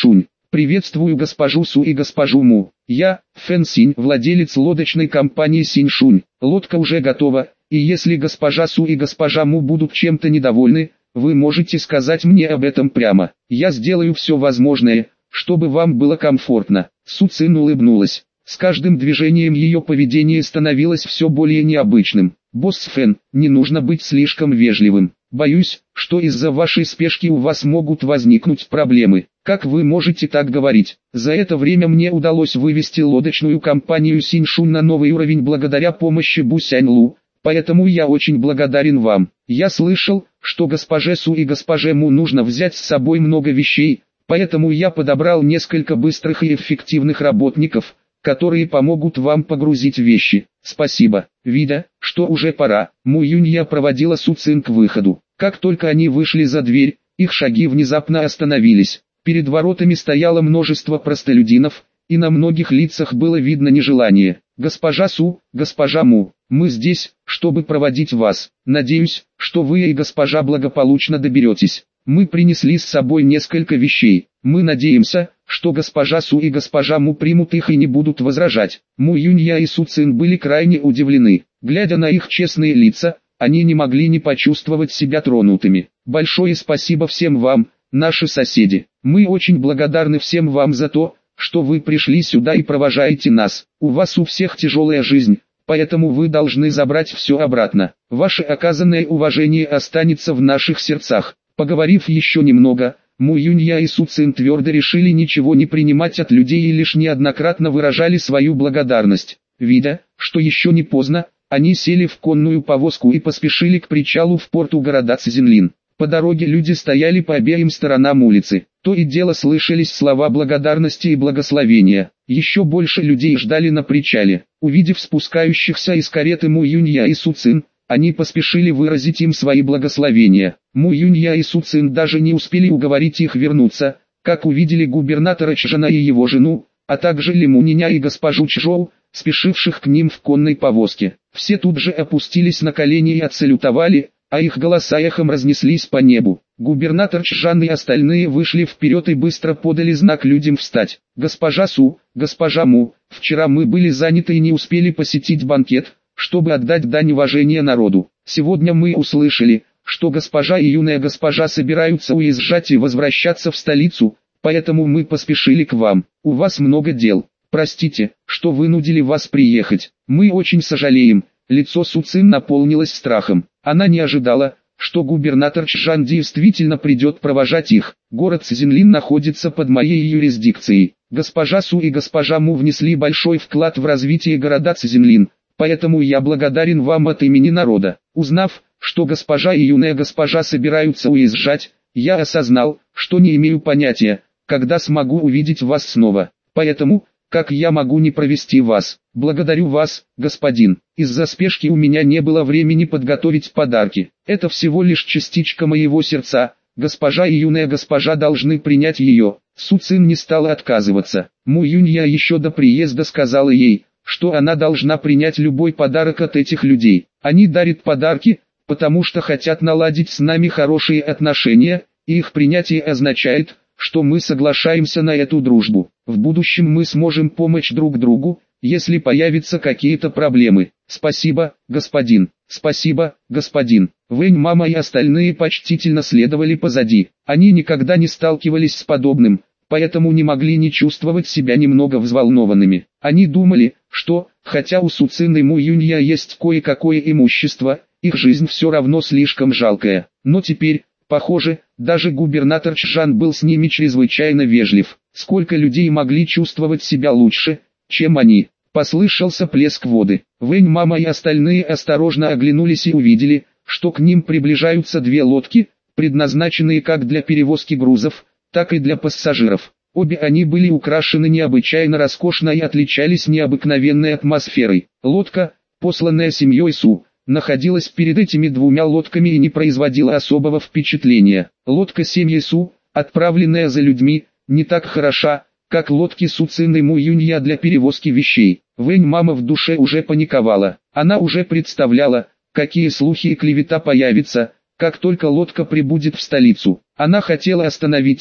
Приветствую госпожу Су и госпожу Му. Я, Фэн Синь, владелец лодочной компании Синьшунь. Лодка уже готова, и если госпожа Су и госпожа Му будут чем-то недовольны, вы можете сказать мне об этом прямо. Я сделаю все возможное, чтобы вам было комфортно. Су Цин улыбнулась. С каждым движением ее поведение становилось все более необычным. «Босс Фэн, не нужно быть слишком вежливым. Боюсь, что из-за вашей спешки у вас могут возникнуть проблемы. Как вы можете так говорить? За это время мне удалось вывести лодочную компанию Синьшунь на новый уровень благодаря помощи Бу Сяньлу, поэтому я очень благодарен вам. Я слышал, что госпоже Су и госпоже Му нужно взять с собой много вещей, поэтому я подобрал несколько быстрых и эффективных работников, которые помогут вам погрузить вещи. Спасибо». Видя, что уже пора, Му Юнья проводила Су Цин к выходу. Как только они вышли за дверь, их шаги внезапно остановились. Перед воротами стояло множество простолюдинов, и на многих лицах было видно нежелание. «Госпожа Су, госпожа Му, мы здесь, чтобы проводить вас. Надеюсь, что вы и госпожа благополучно доберетесь. Мы принесли с собой несколько вещей. Мы надеемся, что госпожа Су и госпожа Му примут их и не будут возражать». Му Юнья и Су Цин были крайне удивлены. Глядя на их честные лица, они не могли не почувствовать себя тронутыми. «Большое спасибо всем вам, наши соседи. Мы очень благодарны всем вам за то, что вы пришли сюда и провожаете нас. У вас у всех тяжелая жизнь, поэтому вы должны забрать все обратно. Ваше оказанное уважение останется в наших сердцах». Поговорив еще немного, Му Юнья и Су Цин твердо решили ничего не принимать от людей и лишь неоднократно выражали свою благодарность. Видя, что еще не поздно, они сели в конную повозку и поспешили к причалу в порту города Цзинлин. По дороге люди стояли по обеим сторонам улицы. То и дело слышались слова благодарности и благословения. Еще больше людей ждали на причале. Увидев спускающихся из кареты Му Юнья и Су Цин, они поспешили выразить им свои благословения. Му Юнья и Су Цин даже не успели уговорить их вернуться, как увидели губернатора Чжана и его жену, а также Лиму Ниня и госпожу Чжоу, спешивших к ним в конной повозке. Все тут же опустились на колени и отсалютовали, а их голоса эхом разнеслись по небу. Губернатор Чжан и остальные вышли вперед и быстро подали знак людям встать. «Госпожа Су, госпожа Му, вчера мы были заняты и не успели посетить банкет, чтобы отдать дань уважения народу. Сегодня мы услышали, что госпожа и юная госпожа собираются уезжать и возвращаться в столицу, поэтому мы поспешили к вам. У вас много дел. Простите, что вынудили вас приехать. Мы очень сожалеем». Лицо Су Цин наполнилось страхом. Она не ожидала, что губернатор Чжан действительно придет провожать их. «Город Цзинлин находится под моей юрисдикцией. Госпожа Су и госпожа Му внесли большой вклад в развитие города Цзинлин, поэтому я благодарен вам от имени народа». Узнав, что госпожа и юная госпожа собираются уезжать, я осознал, что не имею понятия, когда смогу увидеть вас снова. Поэтому, как я могу не провести вас? Благодарю вас, господин. Из-за спешки у меня не было времени подготовить подарки. Это всего лишь частичка моего сердца. Госпожа и юная госпожа должны принять ее. Су Цин не стала отказываться. Му Юнья еще до приезда сказала ей, что она должна принять любой подарок от этих людей. Они дарят подарки, потому что хотят наладить с нами хорошие отношения, и их принятие означает, что мы соглашаемся на эту дружбу. В будущем мы сможем помочь друг другу, если появятся какие-то проблемы. Спасибо, господин. Спасибо, господин. Вэнь мама и остальные почтительно следовали позади. Они никогда не сталкивались с подобным, поэтому не могли не чувствовать себя немного взволнованными. Они думали, что, хотя у Су Цин и Му Юнья есть кое-какое имущество, их жизнь все равно слишком жалкая. Но теперь, похоже, даже губернатор Чжан был с ними чрезвычайно вежлив. Сколько людей могли чувствовать себя лучше, чем они? Послышался плеск воды. Вэнь мама и остальные осторожно оглянулись и увидели, что к ним приближаются две лодки, предназначенные как для перевозки грузов, так и для пассажиров. Обе они были украшены необычайно роскошно и отличались необыкновенной атмосферой. Лодка, посланная семьей Су, находилась перед этими двумя лодками и не производила особого впечатления. Лодка семьи Су, отправленная за людьми, не так хороша, как лодки Су Цин и Му Юнья для перевозки вещей. Вэнь мама в душе уже паниковала. Она уже представляла, какие слухи и клевета появятся, как только лодка прибудет в столицу. Она хотела остановить их,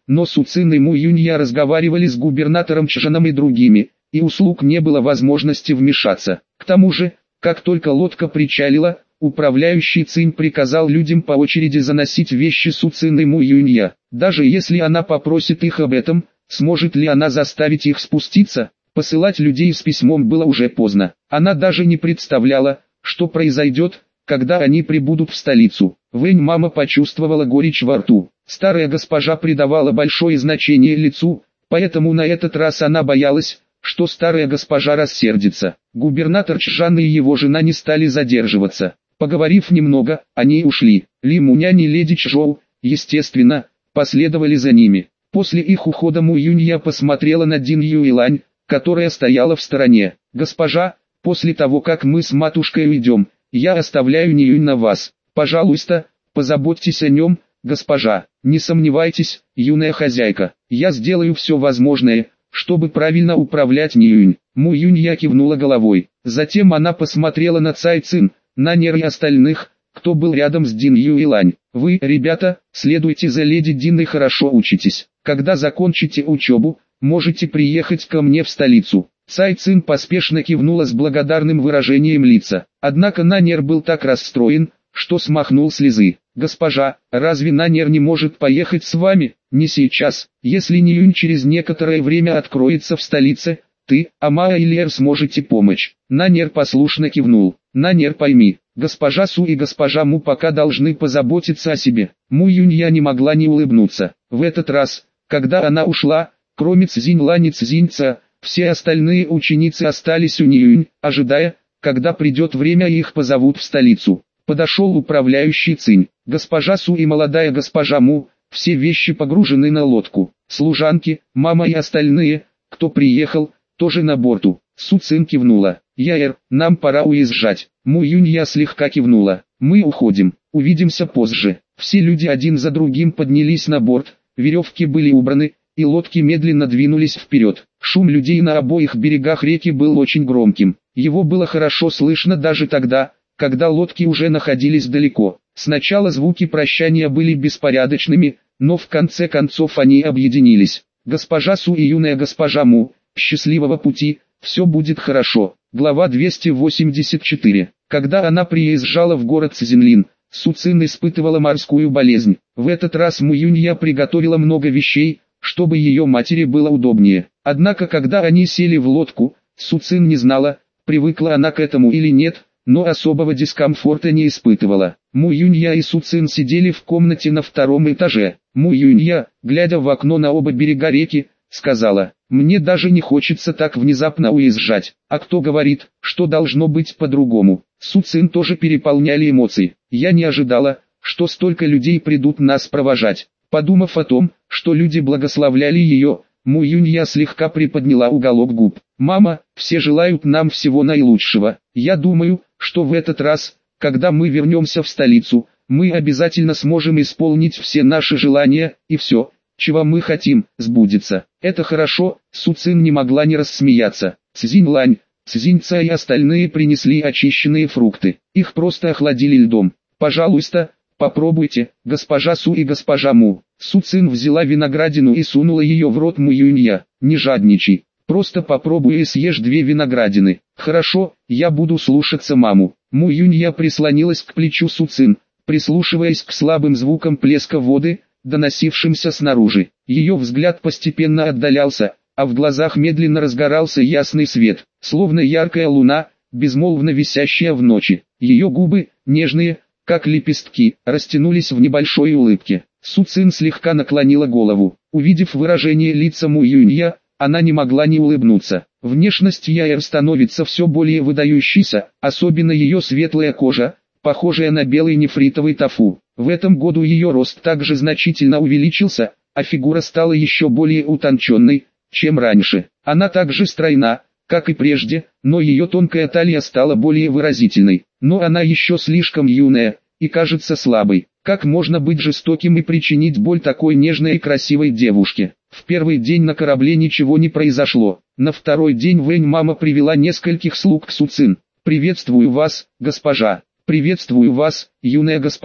но Суцин и Му Юнья разговаривали с губернатором Чжаном и другими, и у слуг не было возможности вмешаться. К тому же, как только лодка причалила, управляющий Цинь приказал людям по очереди заносить вещи Суцин и Му Юнья. Даже если она попросит их об этом, сможет ли она заставить их спуститься? Посылать людей с письмом было уже поздно. Она даже не представляла, что произойдет, когда они прибудут в столицу. Вэнь-мама почувствовала горечь во рту. Старая госпожа придавала большое значение лицу, поэтому на этот раз она боялась, что старая госпожа рассердится. Губернатор Чжан и его жена не стали задерживаться. Поговорив немного, они ушли. Ли Мунянь и леди Чжоу, естественно, последовали за ними. После их ухода Му Юнья посмотрела на Дин Юйлань, которая стояла в стороне. «Госпожа, после того как мы с матушкой уйдем, я оставляю Ниюнь на вас. Пожалуйста, позаботьтесь о нем, госпожа. Не сомневайтесь, юная хозяйка, я сделаю все возможное, чтобы правильно управлять Ниюнь». Му Юнья кивнула головой. Затем она посмотрела на Цай Цин, на Нер и остальных, кто был рядом с Дин Юйлань. «Вы, ребята, следуйте за леди Дин и хорошо учитесь. Когда закончите учебу, можете приехать ко мне в столицу». Цай Цин поспешно кивнула с благодарным выражением лица. Однако Нанер был так расстроен, что смахнул слезы. «Госпожа, разве Нанер не может поехать с вами?» «Не сейчас. Если Ниюнь через некоторое время откроется в столице, ты, Амаа и Лер сможете помочь». Нанер послушно кивнул. «Нанер, пойми, госпожа Су и госпожа Му пока должны позаботиться о себе». Му Юнья не могла не улыбнуться. В этот раз, когда она ушла, кроме Цзиньлань и Цзиньца, все остальные ученицы остались у Ниюнь, ожидая, когда придет время и их позовут в столицу. Подошел управляющий Цинь. Госпожа Су и молодая госпожа Му, все вещи погружены на лодку. Служанки, мама и остальные, кто приехал, тоже на борту. Су Цин кивнула. «Яэр, нам пора уезжать». Му Юнья слегка кивнула. «Мы уходим, увидимся позже». Все люди один за другим поднялись на борт, веревки были убраны, и лодки медленно двинулись вперед. Шум людей на обоих берегах реки был очень громким. Его было хорошо слышно даже тогда, когда лодки уже находились далеко. Сначала звуки прощания были беспорядочными, но в конце концов они объединились. «Госпожа Су и юная госпожа Му, счастливого пути, все будет хорошо». Глава 284. Когда она приезжала в город Цзинлин, Су Цин испытывала морскую болезнь. В этот раз Му Юнья приготовила много вещей, чтобы ее матери было удобнее. Однако когда они сели в лодку, Су Цин не знала, привыкла она к этому или нет, но особого дискомфорта не испытывала. Му Юнья и Су Цин сидели в комнате на втором этаже. Му Юнья, глядя в окно на оба берега реки, сказала: «Мне даже не хочется так внезапно уезжать. А кто говорит, что должно быть по-другому?» Су Цин тоже переполняли эмоции. «Я не ожидала, что столько людей придут нас провожать». Подумав о том, что люди благословляли ее, Му Юнья слегка приподняла уголок губ. «Мама, все желают нам всего наилучшего. Я думаю, что в этот раз, когда мы вернемся в столицу, мы обязательно сможем исполнить все наши желания, и все, чего мы хотим, сбудется». «Это хорошо», Су Цин не могла не рассмеяться. Цзиньлань, Цзиньца и остальные принесли очищенные фрукты. Их просто охладили льдом. «Пожалуйста, попробуйте, госпожа Су и госпожа Му». Су Цин взяла виноградину и сунула ее в рот Му Юнья. «Не жадничай, просто попробуй и съешь 2 виноградины». «Хорошо, я буду слушаться маму». Му Юнья прислонилась к плечу Су Цин, прислушиваясь к слабым звукам плеска воды, доносившимся снаружи. Ее взгляд постепенно отдалялся, а в глазах медленно разгорался ясный свет, словно яркая луна, безмолвно висящая в ночи. Ее губы, нежные, как лепестки, растянулись в небольшой улыбке. Су Цин слегка наклонила голову. Увидев выражение лица Му Юнья, она не могла не улыбнуться. Внешность Яэр становится все более выдающейся, особенно ее светлая кожа, похожая на белый нефритовый тофу. В этом году ее рост также значительно увеличился, а фигура стала еще более утонченной, чем раньше. Она также стройна, как и прежде, но ее тонкая талия стала более выразительной. Но она еще слишком юная, и кажется слабой. Как можно быть жестоким и причинить боль такой нежной и красивой девушке? В первый день на корабле ничего не произошло. На второй день Вэнь-мама привела нескольких слуг к Су Цин. «Приветствую вас, госпожа. Приветствую вас, юная госпожа».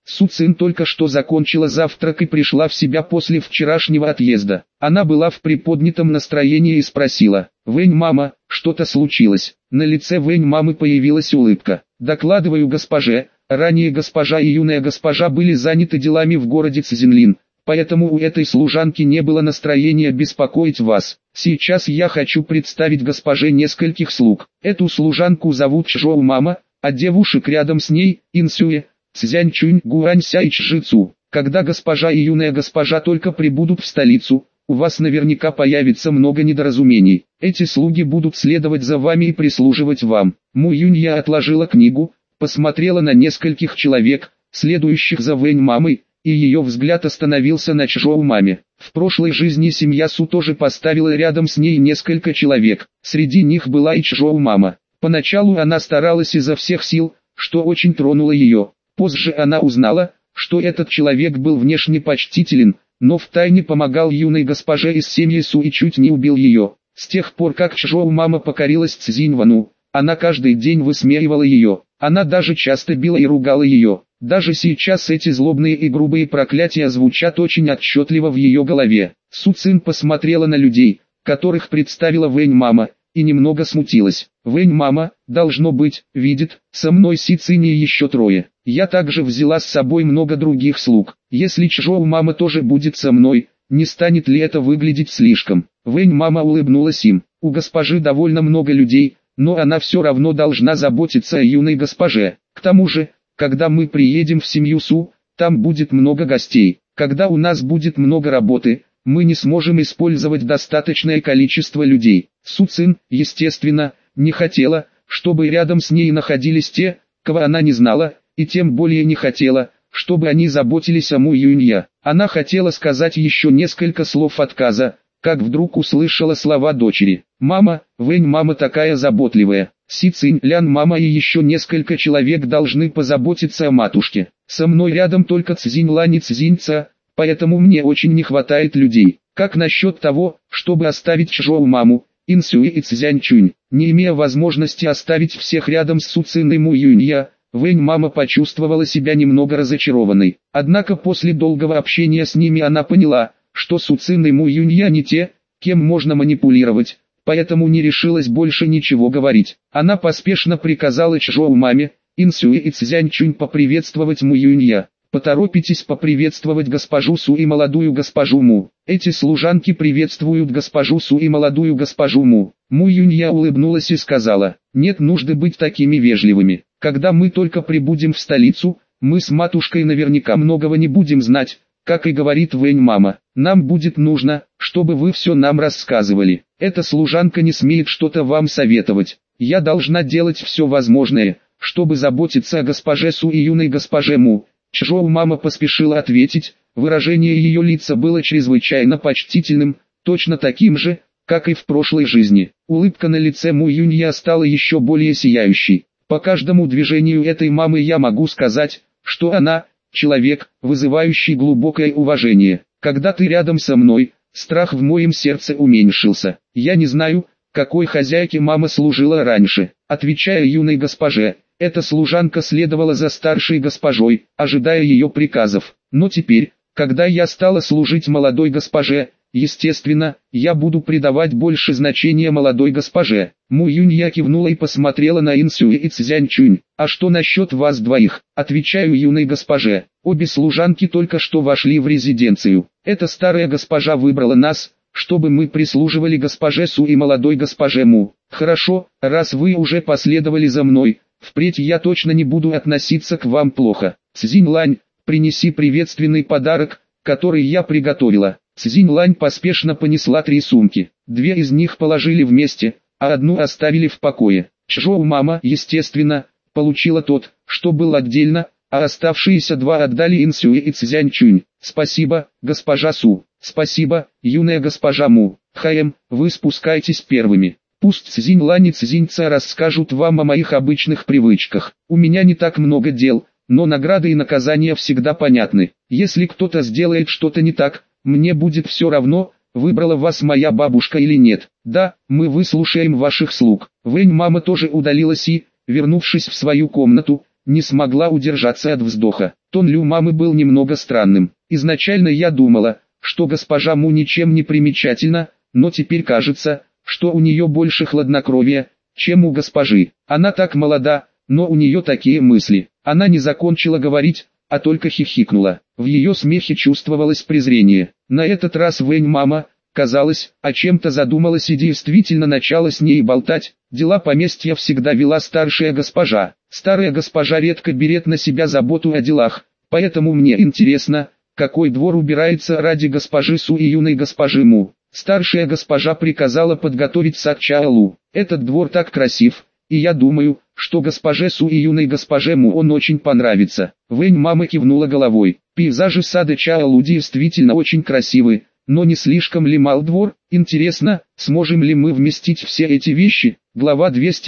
Су Цин только что закончила завтрак и пришла в себя после вчерашнего отъезда. Она была в приподнятом настроении и спросила: «Вэнь мама, что-то случилось?» На лице Вэнь мамы появилась улыбка. «Докладываю госпоже, ранее госпожа и юная госпожа были заняты делами в городе Цзинлин, поэтому у этой служанки не было настроения беспокоить вас. Сейчас я хочу представить госпоже нескольких слуг. Эту служанку зовут Чжоу мама, а девушек рядом с ней – Инсюэ, Цзяньчунь, Гуанься и Чжицу. Когда госпожа и юная госпожа только прибудут в столицу, у вас наверняка появится много недоразумений. Эти слуги будут следовать за вами и прислуживать вам». Му Юнья отложила книгу, посмотрела на нескольких человек, следующих за Вэнь мамой, и ее взгляд остановился на Чжоу маме. В прошлой жизни семья Су тоже поставила рядом с ней несколько человек, среди них была и Чжоу мама. Поначалу она старалась изо всех сил, что очень тронуло ее. Позже она узнала, что этот человек был внешне почтителен, но втайне помогал юной госпоже из семьи Су и чуть не убил ее. С тех пор как Чжоу мама покорилась Цзиньвану, она каждый день высмеивала ее, она даже часто била и ругала ее. Даже сейчас эти злобные и грубые проклятия звучат очень отчетливо в ее голове. Су Цин посмотрела на людей, которых представила Вэнь мама, и немного смутилась. «Вэнь мама, должно быть, видит, со мной Си Цинь и еще трое. Я также взяла с собой много других слуг. Если Чжоу мама тоже будет со мной, не станет ли это выглядеть слишком?» Вэнь мама улыбнулась им. «У госпожи довольно много людей, но она все равно должна заботиться о юной госпоже. К тому же, когда мы приедем в семью Су, там будет много гостей. Когда у нас будет много работы, мы не сможем использовать достаточное количество людей». Су Цин, естественно, не хотела, чтобы рядом с ней находились те, кого она не знала, и тем более не хотела, чтобы они заботились о Му Юнья. Она хотела сказать еще несколько слов отказа, как вдруг услышала слова дочери. «Мама, Вэнь мама такая заботливая. Си Цинь, Лян мама и еще несколько человек должны позаботиться о матушке. Со мной рядом только Цзинь Лань и Цзинь Ца, поэтому мне очень не хватает людей. Как насчет того, чтобы оставить Чжоу маму, Инсюэ и Цзяньчунь?» Не имея возможности оставить всех рядом с Су Цин и Му Юнья, Вэнь мама почувствовала себя немного разочарованной. Однако после долгого общения с ними она поняла, что Су Цин и Му Юнья не те, кем можно манипулировать, поэтому не решилась больше ничего говорить. Она поспешно приказала Чжоу маме, Инсюэ и Цзяньчунь поприветствовать Му Юнья. «Поторопитесь поприветствовать госпожу Су и молодую госпожу Му. Эти служанки приветствуют госпожу Су и молодую госпожу Му». Му Юнья улыбнулась и сказала: «Нет нужды быть такими вежливыми. Когда мы только прибудем в столицу, мы с матушкой наверняка многого не будем знать, как и говорит Вэнь мама. Нам будет нужно, чтобы вы все нам рассказывали. Эта служанка не смеет что-то вам советовать. Я должна делать все возможное, чтобы заботиться о госпоже Су и юной госпоже Му». Чжоу мама поспешила ответить, выражение ее лица было чрезвычайно почтительным, точно таким же, как и в прошлой жизни. Улыбка на лице Му Юнья стала еще более сияющей. «По каждому движению этой мамы я могу сказать, что она – человек, вызывающий глубокое уважение. Когда ты рядом со мной, страх в моем сердце уменьшился. Я не знаю, какой хозяйке мама служила раньше». Отвечая юной госпоже, эта служанка следовала за старшей госпожой, ожидая ее приказов. «Но теперь, когда я стала служить молодой госпоже, естественно, я буду придавать больше значения молодой госпоже». Му Юнья кивнула и посмотрела на Инсюэ и Цзяньчунь. «А что насчет вас двоих?» «Отвечаю юной госпоже. Обе служанки только что вошли в резиденцию. Эта старая госпожа выбрала нас, чтобы мы прислуживали госпоже Су и молодой госпоже Му. Хорошо, раз вы уже последовали за мной, впредь я точно не буду относиться к вам плохо. Цзинь Лань, принеси приветственный подарок, который я приготовила». Цзинь Лань поспешно понесла 3 сумки. 2 из них положили вместе, а одну оставили в покое. Чжоу мама, естественно, получила тот, что был отдельно, а оставшиеся 2 отдали Инсюэ и Цзяньчунь. «Спасибо, госпожа Су. Спасибо, юная госпожа Му. Вы спускайтесь первыми. Пусть Цзинь Лань и Цзинь Ца расскажут вам о моих обычных привычках. У меня не так много дел, но награды и наказания всегда понятны. Если кто-то сделает что-то не так, мне будет все равно, выбрала вас моя бабушка или нет. Да, мы выслушаем ваших слуг». Вэнь мама тоже удалилась и, вернувшись в свою комнату, не смогла удержаться от вздоха. Тон Лю мамы был немного странным. Изначально я думала, что госпожа Му ничем не примечательна, но теперь кажется, что у нее больше хладнокровия, чем у госпожи. Она так молода, но у нее такие мысли. Она не закончила говорить, а только хихикнула. В ее смехе чувствовалось презрение. На этот раз Вэнь мама, казалось, о чем-то задумалась и действительно начала с ней болтать. Дела поместья всегда вела старшая госпожа. Старая госпожа редко берет на себя заботу о делах, поэтому мне интересно, какой двор убирается ради госпожи Су и юной госпожи Му. Старшая госпожа приказала подготовить сад Чаолу. Этот двор так красив, и я думаю, что госпоже Су и юной госпоже Му он очень понравится. Вэнь мама кивнула головой. Пейзажи сада Чаолу действительно очень красивы, но не слишком ли мал двор? Интересно, сможем ли мы вместить все эти вещи? Глава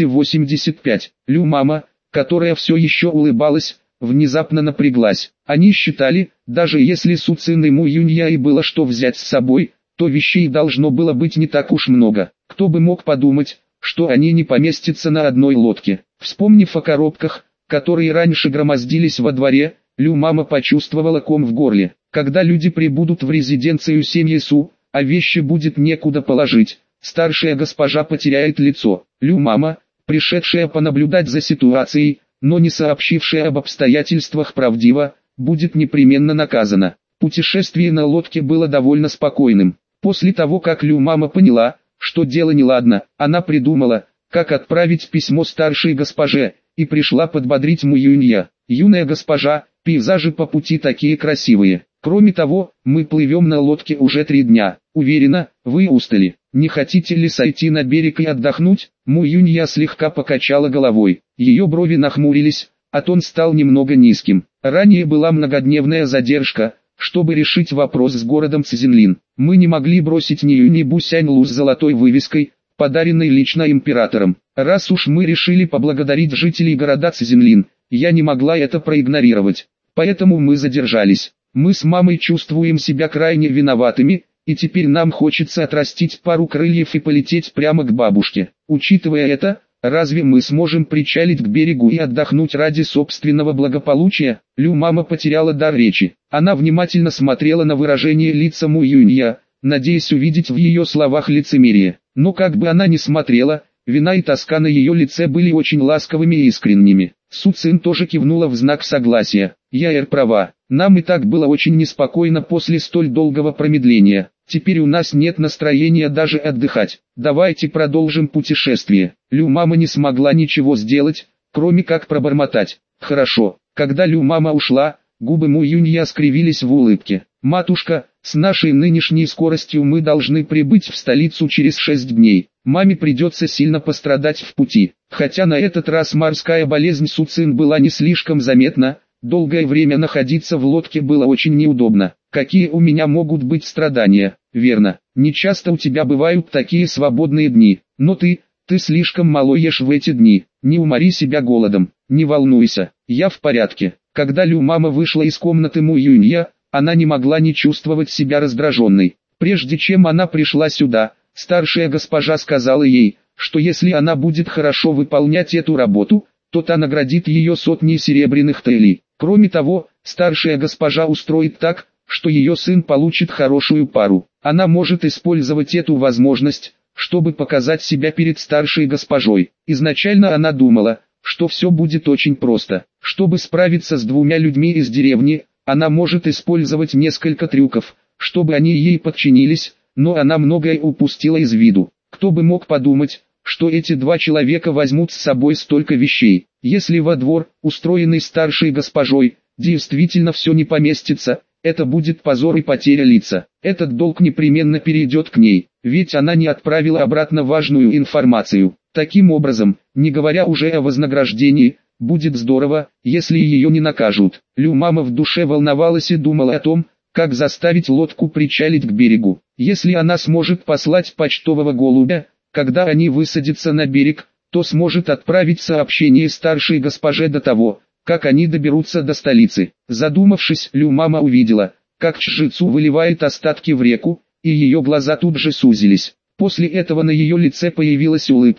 285. Лю мама, которая все еще улыбалась, внезапно напряглась. Они считали, даже если Су Цин и Му Юнья и было что взять с собой, то вещей должно было быть не так уж много. Кто бы мог подумать, что они не поместятся на одной лодке. Вспомнив о коробках, которые раньше громоздились во дворе, Лю мама почувствовала ком в горле. Когда люди прибудут в резиденцию семьи Су, а вещи будет некуда положить, старшая госпожа потеряет лицо. Лю мама, пришедшая понаблюдать за ситуацией, но не сообщившая об обстоятельствах правдиво, будет непременно наказана. Путешествие на лодке было довольно спокойным. После того, как Лю мама поняла, что дело неладно, она придумала, как отправить письмо старшей госпоже, и пришла подбодрить Му Юнья. Юная госпожа, пейзажи по пути такие красивые. Кроме того, мы плывем на лодке уже 3 дня. Уверена, вы устали. Не хотите ли сойти на берег и отдохнуть? Му Юнья слегка покачала головой. Ее брови нахмурились, а тон стал немного низким. Ранее была многодневная задержка, чтобы решить вопрос с городом Цзинлин. Мы не могли бросить ни Юнь ни Бусяньлу с золотой вывеской, подаренной лично императором. Раз уж мы решили поблагодарить жителей города Цзинлин, я не могла это проигнорировать. Поэтому мы задержались. Мы с мамой чувствуем себя крайне виноватыми, и теперь нам хочется отрастить пару крыльев и полететь прямо к бабушке. Учитывая это, разве мы сможем причалить к берегу и отдохнуть ради собственного благополучия? Лю мама потеряла дар речи. Она внимательно смотрела на выражение лица Му Юнья, надеясь увидеть в ее словах лицемерие. Но как бы она ни смотрела, вина и тоска на ее лице были очень ласковыми и искренними. Су Цин тоже кивнула в знак согласия. Я права. Нам и так было очень неспокойно после столь долгого промедления. Теперь у нас нет настроения даже отдыхать. Давайте продолжим путешествие. Лю мама не смогла ничего сделать, кроме как пробормотать. Хорошо. Когда Лю мама ушла, губы Му Юнья скривились в улыбке. Матушка, с нашей нынешней скоростью мы должны прибыть в столицу через 6 дней. Маме придется сильно пострадать в пути. Хотя на этот раз морская болезнь Су Цин была не слишком заметна, долгое время находиться в лодке было очень неудобно. Какие у меня могут быть страдания? Верно, не часто у тебя бывают такие свободные дни. Но ты слишком мало ешь в эти дни. Не умори себя голодом. Не волнуйся, я в порядке. Когда Лю мама вышла из комнаты Му Юнья, она не могла не чувствовать себя раздраженной. Прежде чем она пришла сюда, старшая госпожа сказала ей, что если она будет хорошо выполнять эту работу, то та наградит ее сотней серебряных телей. Кроме того, старшая госпожа устроит так, что ее сын получит хорошую пару. Она может использовать эту возможность, чтобы показать себя перед старшей госпожой. Изначально она думала, что все будет очень просто. Чтобы справиться с 2 людьми из деревни, она может использовать несколько трюков, чтобы они ей подчинились, но она многое упустила из виду. Кто бы мог подумать, что эти 2 человека возьмут с собой столько вещей. Если во двор, устроенный старшей госпожой, действительно все не поместится, это будет позор и потеря лица. Этот долг непременно перейдет к ней, ведь она не отправила обратно важную информацию. Таким образом, не говоря уже о вознаграждении, будет здорово, если ее не накажут. Лю мама в душе волновалась и думала о том, как заставить лодку причалить к берегу. Если она сможет послать почтового голубя, когда они высадятся на берег, то сможет отправить сообщение старшей госпоже до того, как они доберутся до столицы. Задумавшись, Лю мама увидела, как Чжицу выливает остатки в реку, и ее глаза тут же сузились. После этого на ее лице появилась улыбка,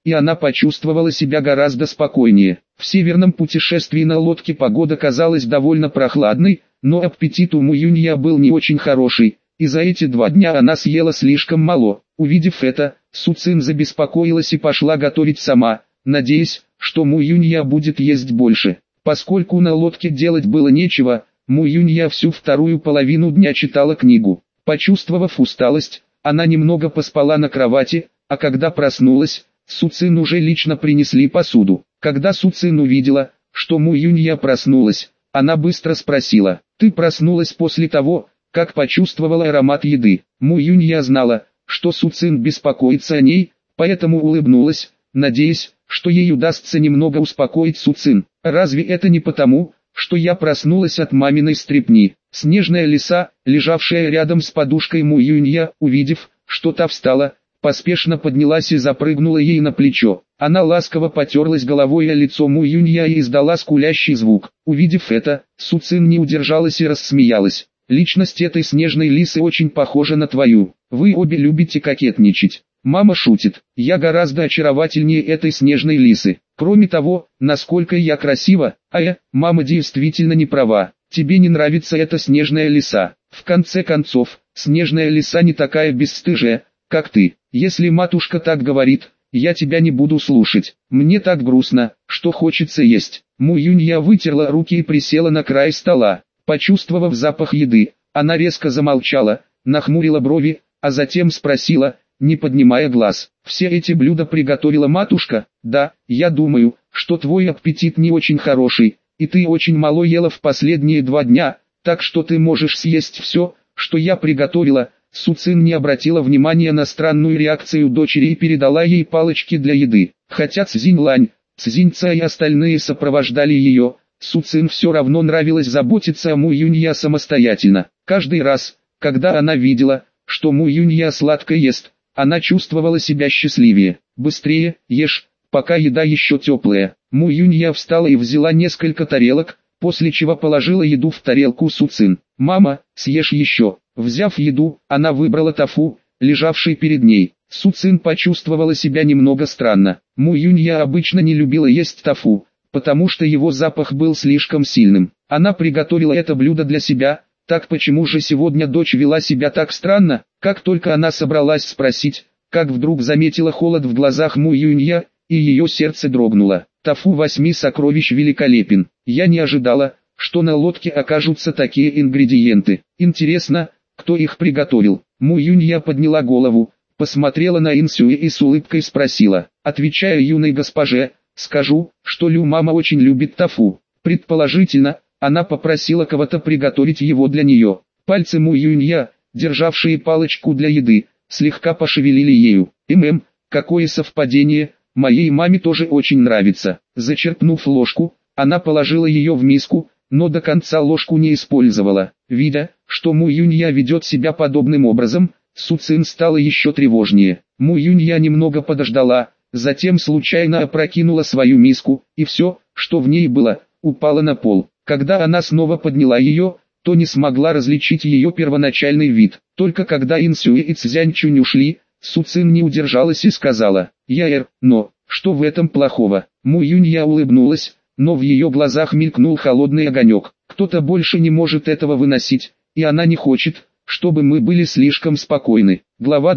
и она почувствовала себя гораздо спокойнее. В северном путешествии на лодке погода казалась довольно прохладной, но аппетит у Му Юнья был не очень хороший, и за эти 2 дня она съела слишком мало. Увидев это, Су Цин забеспокоилась и пошла готовить сама, надеясь, что Му Юнья будет есть больше. Поскольку на лодке делать было нечего, Му Юнья всю вторую половину дня читала книгу. Почувствовав усталость, она немного поспала на кровати, а когда проснулась, Су Цин уже лично принесли посуду. Когда Су Цин увидела, что Му Юнья проснулась, она быстро спросила: «Ты проснулась после того, как почувствовала аромат еды?» Му Юнья знала, что Су Цин беспокоится о ней, поэтому улыбнулась, надеясь, что ей удастся немного успокоить Су Цин. «Разве это не потому, что я проснулась от маминой стряпни?» Снежная лиса, лежавшая рядом с подушкой Му Юнья, увидев, что та встала, поспешно поднялась и запрыгнула ей на плечо. Она ласково потерлась головой о лицо Му Юнья и издала скулящий звук. Увидев это, Су Цин не удержалась и рассмеялась. «Личность этой снежной лисы очень похожа на твою. Вы обе любите кокетничать». Мама шутит: «Я гораздо очаровательнее этой снежной лисы. Кроме того, насколько я красива». Мама действительно не права. Тебе не нравится эта снежная лиса. В конце концов, снежная лиса не такая бесстыжая, как ты. Если матушка так говорит, я тебя не буду слушать. Мне так грустно, что хочется есть». Му Юнья вытерла руки и присела на край стола. Почувствовав запах еды, она резко замолчала, нахмурила брови, а затем спросила, не поднимая глаз: «Все эти блюда приготовила матушка?» «Да, я думаю, что твой аппетит не очень хороший, и ты очень мало ела в последние 2 дня, так что ты можешь съесть все, что я приготовила». Су Цин не обратила внимания на странную реакцию дочери и передала ей палочки для еды. Хотя Цзинь Лань, Цзинь Ца и остальные сопровождали ее, Су Цин все равно нравилось заботиться о Му Юнья самостоятельно. Каждый раз, когда она видела, что Му Юнья сладко ест, она чувствовала себя счастливее. «Быстрее, ешь, пока еда еще теплая». Му Юнья встала и взяла несколько тарелок, после чего положила еду в тарелку Су Цин. «Мама, съешь еще». Взяв еду, она выбрала тофу, лежавший перед ней. Су Цин почувствовала себя немного странно. Му Юнья обычно не любила есть тофу, потому что его запах был слишком сильным. Она приготовила это блюдо для себя, так почему же сегодня дочь вела себя так странно? Как только она собралась спросить, как вдруг заметила холод в глазах Му Юнья, и ее сердце дрогнуло. «Тофу 8 сокровищ великолепен. Я не ожидала, что на лодке окажутся такие ингредиенты. Интересно, кто их приготовил?» Му Юнья подняла голову, посмотрела на Инсюэ и с улыбкой спросила: «Отвечая юной госпоже, скажу, что Лю мама очень любит тофу. Предположительно, она попросила кого-то приготовить его для нее». Пальцы Му Юнья, державшие палочку для еды, слегка пошевелили ею. Какое совпадение, моей маме тоже очень нравится». Зачерпнув ложку, она положила ее в миску, но до конца ложку не использовала. Видя, что Му Юнья ведет себя подобным образом, Су Цин стала еще тревожнее. Му Юнья немного подождала, затем случайно опрокинула свою миску, и все, что в ней было, упало на пол. Когда она снова подняла ее, то не смогла различить ее первоначальный вид. Только когда Инсюэ и Цзяньчунь ушли, Су Цин не удержалась и сказала: но, что в этом плохого?» Му Юнья улыбнулась, но в ее глазах мелькнул холодный огонек. «Кто-то больше не может этого выносить, и она не хочет, чтобы мы были слишком спокойны». Глава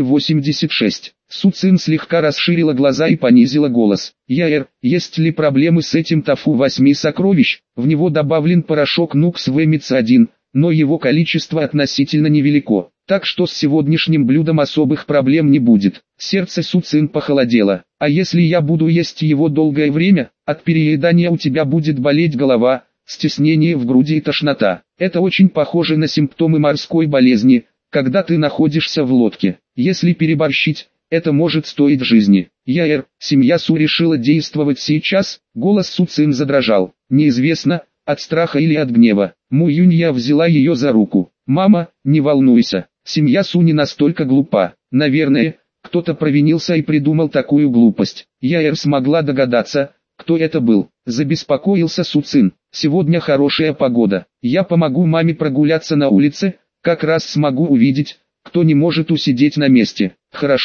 286. Су Цин слегка расширила глаза и понизила голос: есть ли проблемы с этим тофу 8 сокровищ? В него добавлен порошок Нукс Вэмиц-1, но его количество относительно невелико, так что с сегодняшним блюдом особых проблем не будет. Сердце Су Цин похолодело. «А если я буду есть его долгое время, от переедания у тебя будет болеть голова, стеснение в груди и тошнота. Это очень похоже на симптомы морской болезни, когда ты находишься в лодке. Если переборщить, это может стоить жизни». Семья Су решила действовать сейчас. Голос Су Цин задрожал. Неизвестно, от страха или от гнева. Му Юнья взяла ее за руку. «Мама, не волнуйся, семья Су не настолько глупа. Наверное, кто-то провинился и придумал такую глупость». Смогла догадаться, кто это был. Забеспокоился Су Цин. «Сегодня хорошая погода. Я помогу маме прогуляться на улице, как раз смогу увидеть, кто не может усидеть на месте». «Хорошо».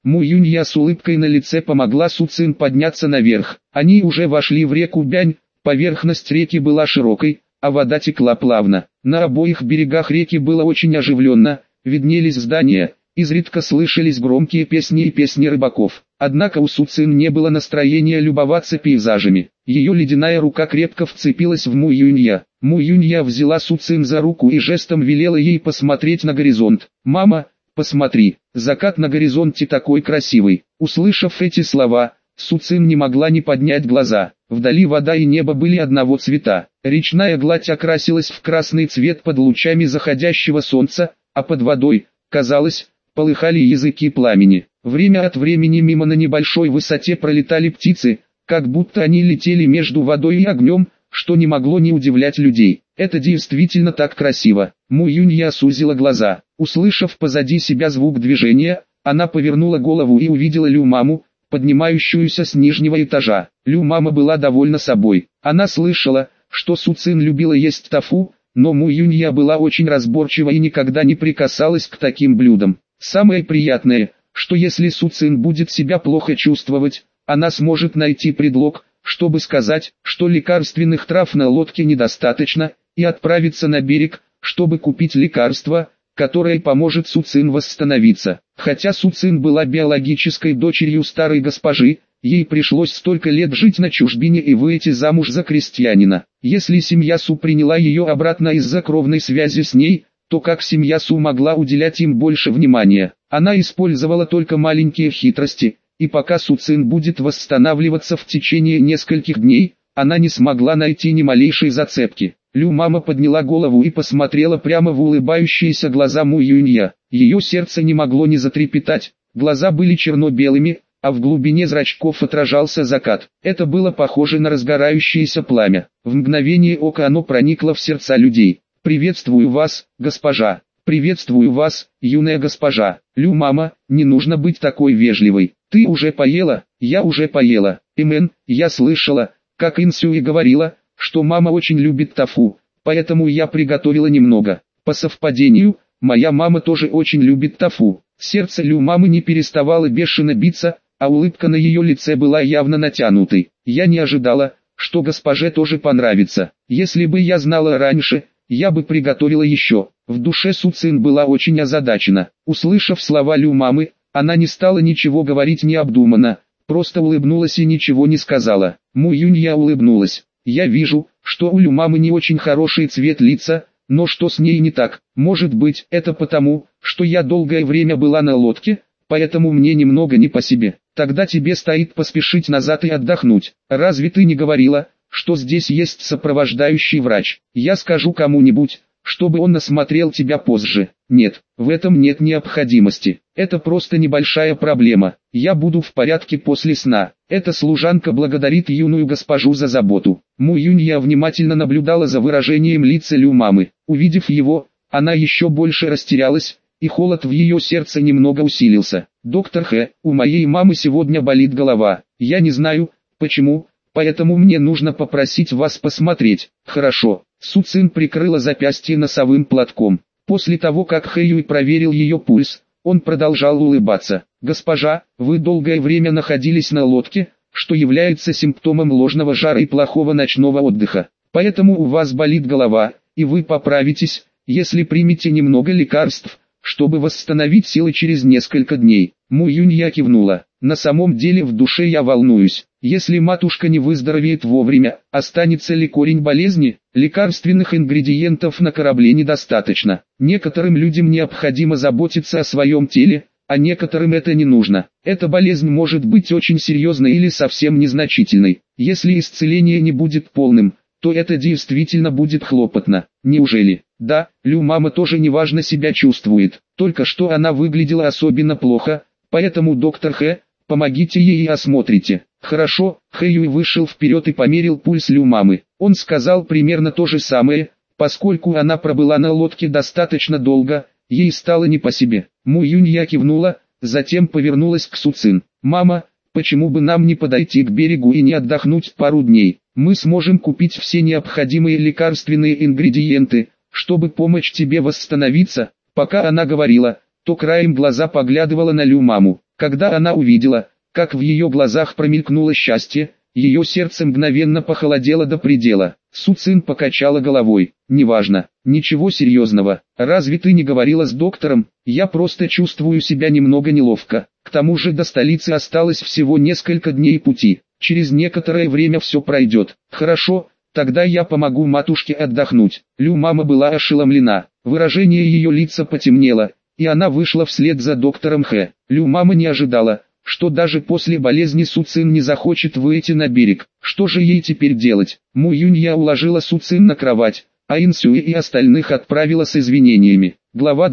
Му Юнья с улыбкой на лице помогла Су Цин подняться наверх. Они уже вошли в реку Бянь, поверхность реки была широкой, а вода текла плавно. На обоих берегах реки было очень оживленно, виднелись здания, изредка слышались громкие песни и песни рыбаков. Однако у Су Цин не было настроения любоваться пейзажами. Ее ледяная рука крепко вцепилась в Му Юнья. Му Юнья взяла Су Цин за руку и жестом велела ей посмотреть на горизонт. «Мама, посмотри, закат на горизонте такой красивый». Услышав эти слова, Су Цин не могла не поднять глаза. Вдали вода и небо были одного цвета. Речная гладь окрасилась в красный цвет под лучами заходящего солнца, а под водой, казалось, полыхали языки пламени. Время от времени мимо на небольшой высоте пролетали птицы, как будто они летели между водой и огнем, что не могло не удивлять людей. Это действительно так красиво. Му Юнья сузила глаза. Услышав позади себя звук движения, она повернула голову и увидела Лю Маму, поднимающуюся с нижнего этажа. Лю Мама была довольна собой. Она слышала, что Су Цин любила есть тофу, но Му Юнья была очень разборчива и никогда не прикасалась к таким блюдам. Самое приятное, что если Су Цин будет себя плохо чувствовать, она сможет найти предлог, чтобы сказать, что лекарственных трав на лодке недостаточно, и отправиться на берег, чтобы купить лекарство, которое поможет Су Цин восстановиться. Хотя Су Цин была биологической дочерью старой госпожи, ей пришлось столько лет жить на чужбине и выйти замуж за крестьянина. Если семья Су приняла ее обратно из-за кровной связи с ней, то как семья Су могла уделять им больше внимания? Она использовала только маленькие хитрости, и пока Су Цин будет восстанавливаться в течение нескольких дней, она не смогла найти ни малейшей зацепки. Лю Мама подняла голову и посмотрела прямо в улыбающиеся глаза Му Юнья. Ее сердце не могло не затрепетать, глаза были черно-белыми, а в глубине зрачков отражался закат. Это было похоже на разгорающееся пламя. В мгновение ока оно проникло в сердца людей. «Приветствую вас, госпожа! Приветствую вас, юная госпожа! Лю Мама, не нужно быть такой вежливой. Ты уже поела?» «Я уже поела. Я слышала, как Инсюи говорила, что мама очень любит тофу, поэтому я приготовила немного. По совпадению, моя мама тоже очень любит тофу». Сердце Лю Мамы не переставало бешено биться, а улыбка на ее лице была явно натянутой. «Я не ожидала, что госпоже тоже понравится. Если бы я знала раньше, я бы приготовила еще». В душе Су Цин была очень озадачена. Услышав слова Лю Мамы, она не стала ничего говорить необдуманно, просто улыбнулась и ничего не сказала. Му Юнья улыбнулась. «Я вижу, что у Лю Мамы не очень хороший цвет лица, но что с ней не так? Может быть, это потому, что я долгое время была на лодке, поэтому мне немного не по себе. Тогда тебе стоит поспешить назад и отдохнуть. Разве ты не говорила, что здесь есть сопровождающий врач? Я скажу кому-нибудь, чтобы он осмотрел тебя позже». «Нет, в этом нет необходимости. Это просто небольшая проблема. Я буду в порядке после сна». Эта служанка благодарит юную госпожу за заботу. Му Юнья внимательно наблюдала за выражением лица Лю Мамы. Увидев его, она еще больше растерялась, и холод в ее сердце немного усилился. «Доктор Хэ, у моей мамы сегодня болит голова. Я не знаю, почему, поэтому мне нужно попросить вас посмотреть». «Хорошо». Су Цин прикрыла запястье носовым платком. После того, как Хэ Юй проверил ее пульс, он продолжал улыбаться. «Госпожа, вы долгое время находились на лодке, что является симптомом ложного жара и плохого ночного отдыха. Поэтому у вас болит голова, и вы поправитесь, если примете немного лекарств, чтобы восстановить силы через несколько дней». Му Юнья кивнула. «На самом деле в душе я волнуюсь. Если матушка не выздоровеет вовремя, останется ли корень болезни? Лекарственных ингредиентов на корабле недостаточно. Некоторым людям необходимо заботиться о своем теле, а некоторым это не нужно. Эта болезнь может быть очень серьезной или совсем незначительной. Если исцеление не будет полным, то это действительно будет хлопотно. Неужели?» «Да, Лю Мама тоже неважно себя чувствует. Только что она выглядела особенно плохо, поэтому доктор Хэ, помогите ей и осмотрите». «Хорошо». Хэ Юй вышел вперед и померил пульс Лю Мамы. Он сказал примерно то же самое, поскольку она пробыла на лодке достаточно долго, ей стало не по себе. Му Юнья кивнула, затем повернулась к Су Цин. «Мама, почему бы нам не подойти к берегу и не отдохнуть пару дней? Мы сможем купить все необходимые лекарственные ингредиенты, чтобы помочь тебе восстановиться». Пока она говорила, то краем глаза поглядывала на Лю Маму. Когда она увидела, как в ее глазах промелькнуло счастье, ее сердце мгновенно похолодело до предела. Су Цин покачала головой. «Неважно, ничего серьезного. Разве ты не говорила с доктором? Я просто чувствую себя немного неловко. К тому же до столицы осталось всего несколько дней пути. Через некоторое время все пройдет. Хорошо, тогда я помогу матушке отдохнуть». Лю-мама была ошеломлена. Выражение ее лица потемнело, и она вышла вслед за доктором Хэ. Лю-мама не ожидала, что даже после болезни Су Цин не захочет выйти на берег. Что же ей теперь делать? Му Юнья уложила Су Цин на кровать, а Ин Сюэ и остальных отправила с извинениями. Глава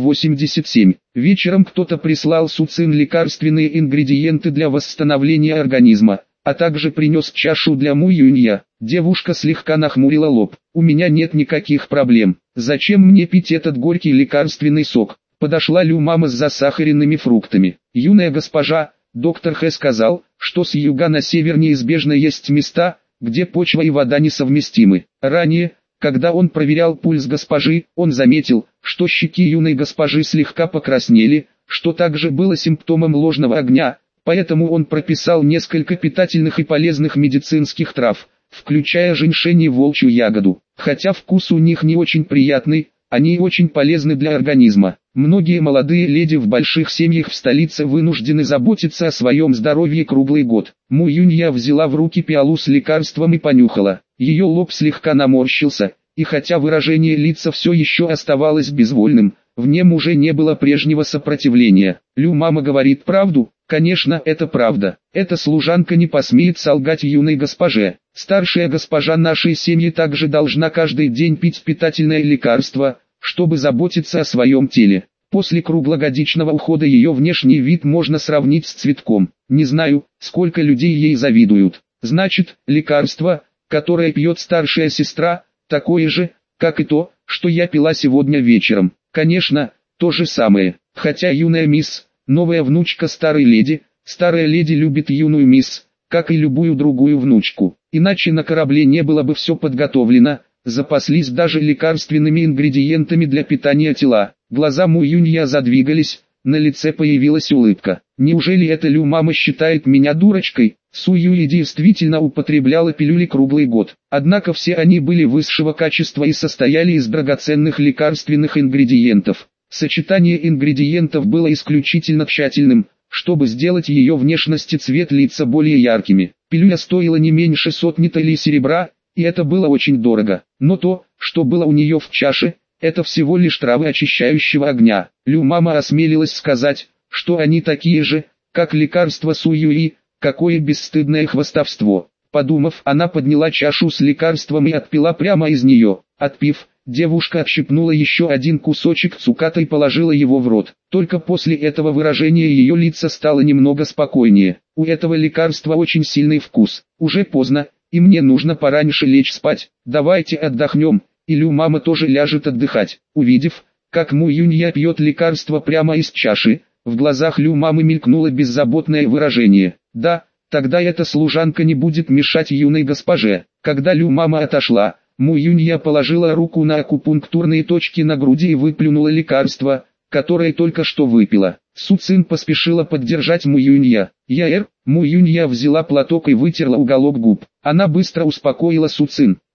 287. Вечером кто-то прислал Су Цин лекарственные ингредиенты для восстановления организма, а также принес чашу для Му Юнья. Девушка слегка нахмурила лоб. «У меня нет никаких проблем. Зачем мне пить этот горький лекарственный сок?» Подошла Лю-мама с засахаренными фруктами. «Юная госпожа, доктор Хэ сказал, что с юга на север неизбежно есть места, где почва и вода несовместимы. Ранее, когда он проверял пульс госпожи, он заметил, что щеки юной госпожи слегка покраснели, что также было симптомом ложного огня, поэтому он прописал несколько питательных и полезных медицинских трав, включая женьшень и волчью ягоду. Хотя вкус у них не очень приятный, они очень полезны для организма. Многие молодые леди в больших семьях в столице вынуждены заботиться о своем здоровье круглый год». Му Юнья взяла в руки пиалу с лекарством и понюхала. Ее лоб слегка наморщился, и хотя выражение лица все еще оставалось безвольным, в нем уже не было прежнего сопротивления. «Лю-мама говорит правду?» «Конечно, это правда. Эта служанка не посмеет солгать юной госпоже. Старшая госпожа нашей семьи также должна каждый день пить питательное лекарство, чтобы заботиться о своем теле. После круглогодичного ухода ее внешний вид можно сравнить с цветком. Не знаю, сколько людей ей завидуют. Значит, лекарство, которое пьет старшая сестра, такое же, как и то, что я пила сегодня вечером. Конечно, то же самое. Хотя юная мисс, новая внучка старой леди, старая леди любит юную мисс, как и любую другую внучку. Иначе на корабле не было бы все подготовлено, запаслись даже лекарственными ингредиентами для питания тела». Глаза Му Юнья задвигались, на лице появилась улыбка. «Неужели эта Лю-мама считает меня дурочкой?» Су Юи действительно употребляла пилюли круглый год. Однако все они были высшего качества и состояли из драгоценных лекарственных ингредиентов. Сочетание ингредиентов было исключительно тщательным, чтобы сделать ее внешность и цвет лица более яркими. Пилюля стоила не меньше сотни талей серебра, и это было очень дорого. Но то, что было у нее в чаше, это всего лишь травы очищающего огня. Лю-мама осмелилась сказать, что они такие же, как лекарства Су Юи. Какое бесстыдное хвастовство. Подумав, она подняла чашу с лекарством и отпила прямо из нее. Отпив, девушка отщипнула еще один кусочек цуката и положила его в рот. Только после этого выражение ее лица стало немного спокойнее. «У этого лекарства очень сильный вкус. Уже поздно, и мне нужно пораньше лечь спать. Давайте отдохнем, и Лю-мама тоже ляжет отдыхать». Увидев, как Му Юнья пьет лекарство прямо из чаши, в глазах Лю-мамы мелькнуло беззаботное выражение. «Да, тогда эта служанка не будет мешать юной госпоже». Когда Лю-мама отошла, Му Юнья положила руку на акупунктурные точки на груди и выплюнула лекарство, которое только что выпила. Су Цин поспешила поддержать Му Юнья. Му Юнья взяла платок и вытерла уголок губ. Она быстро успокоила Су Цин.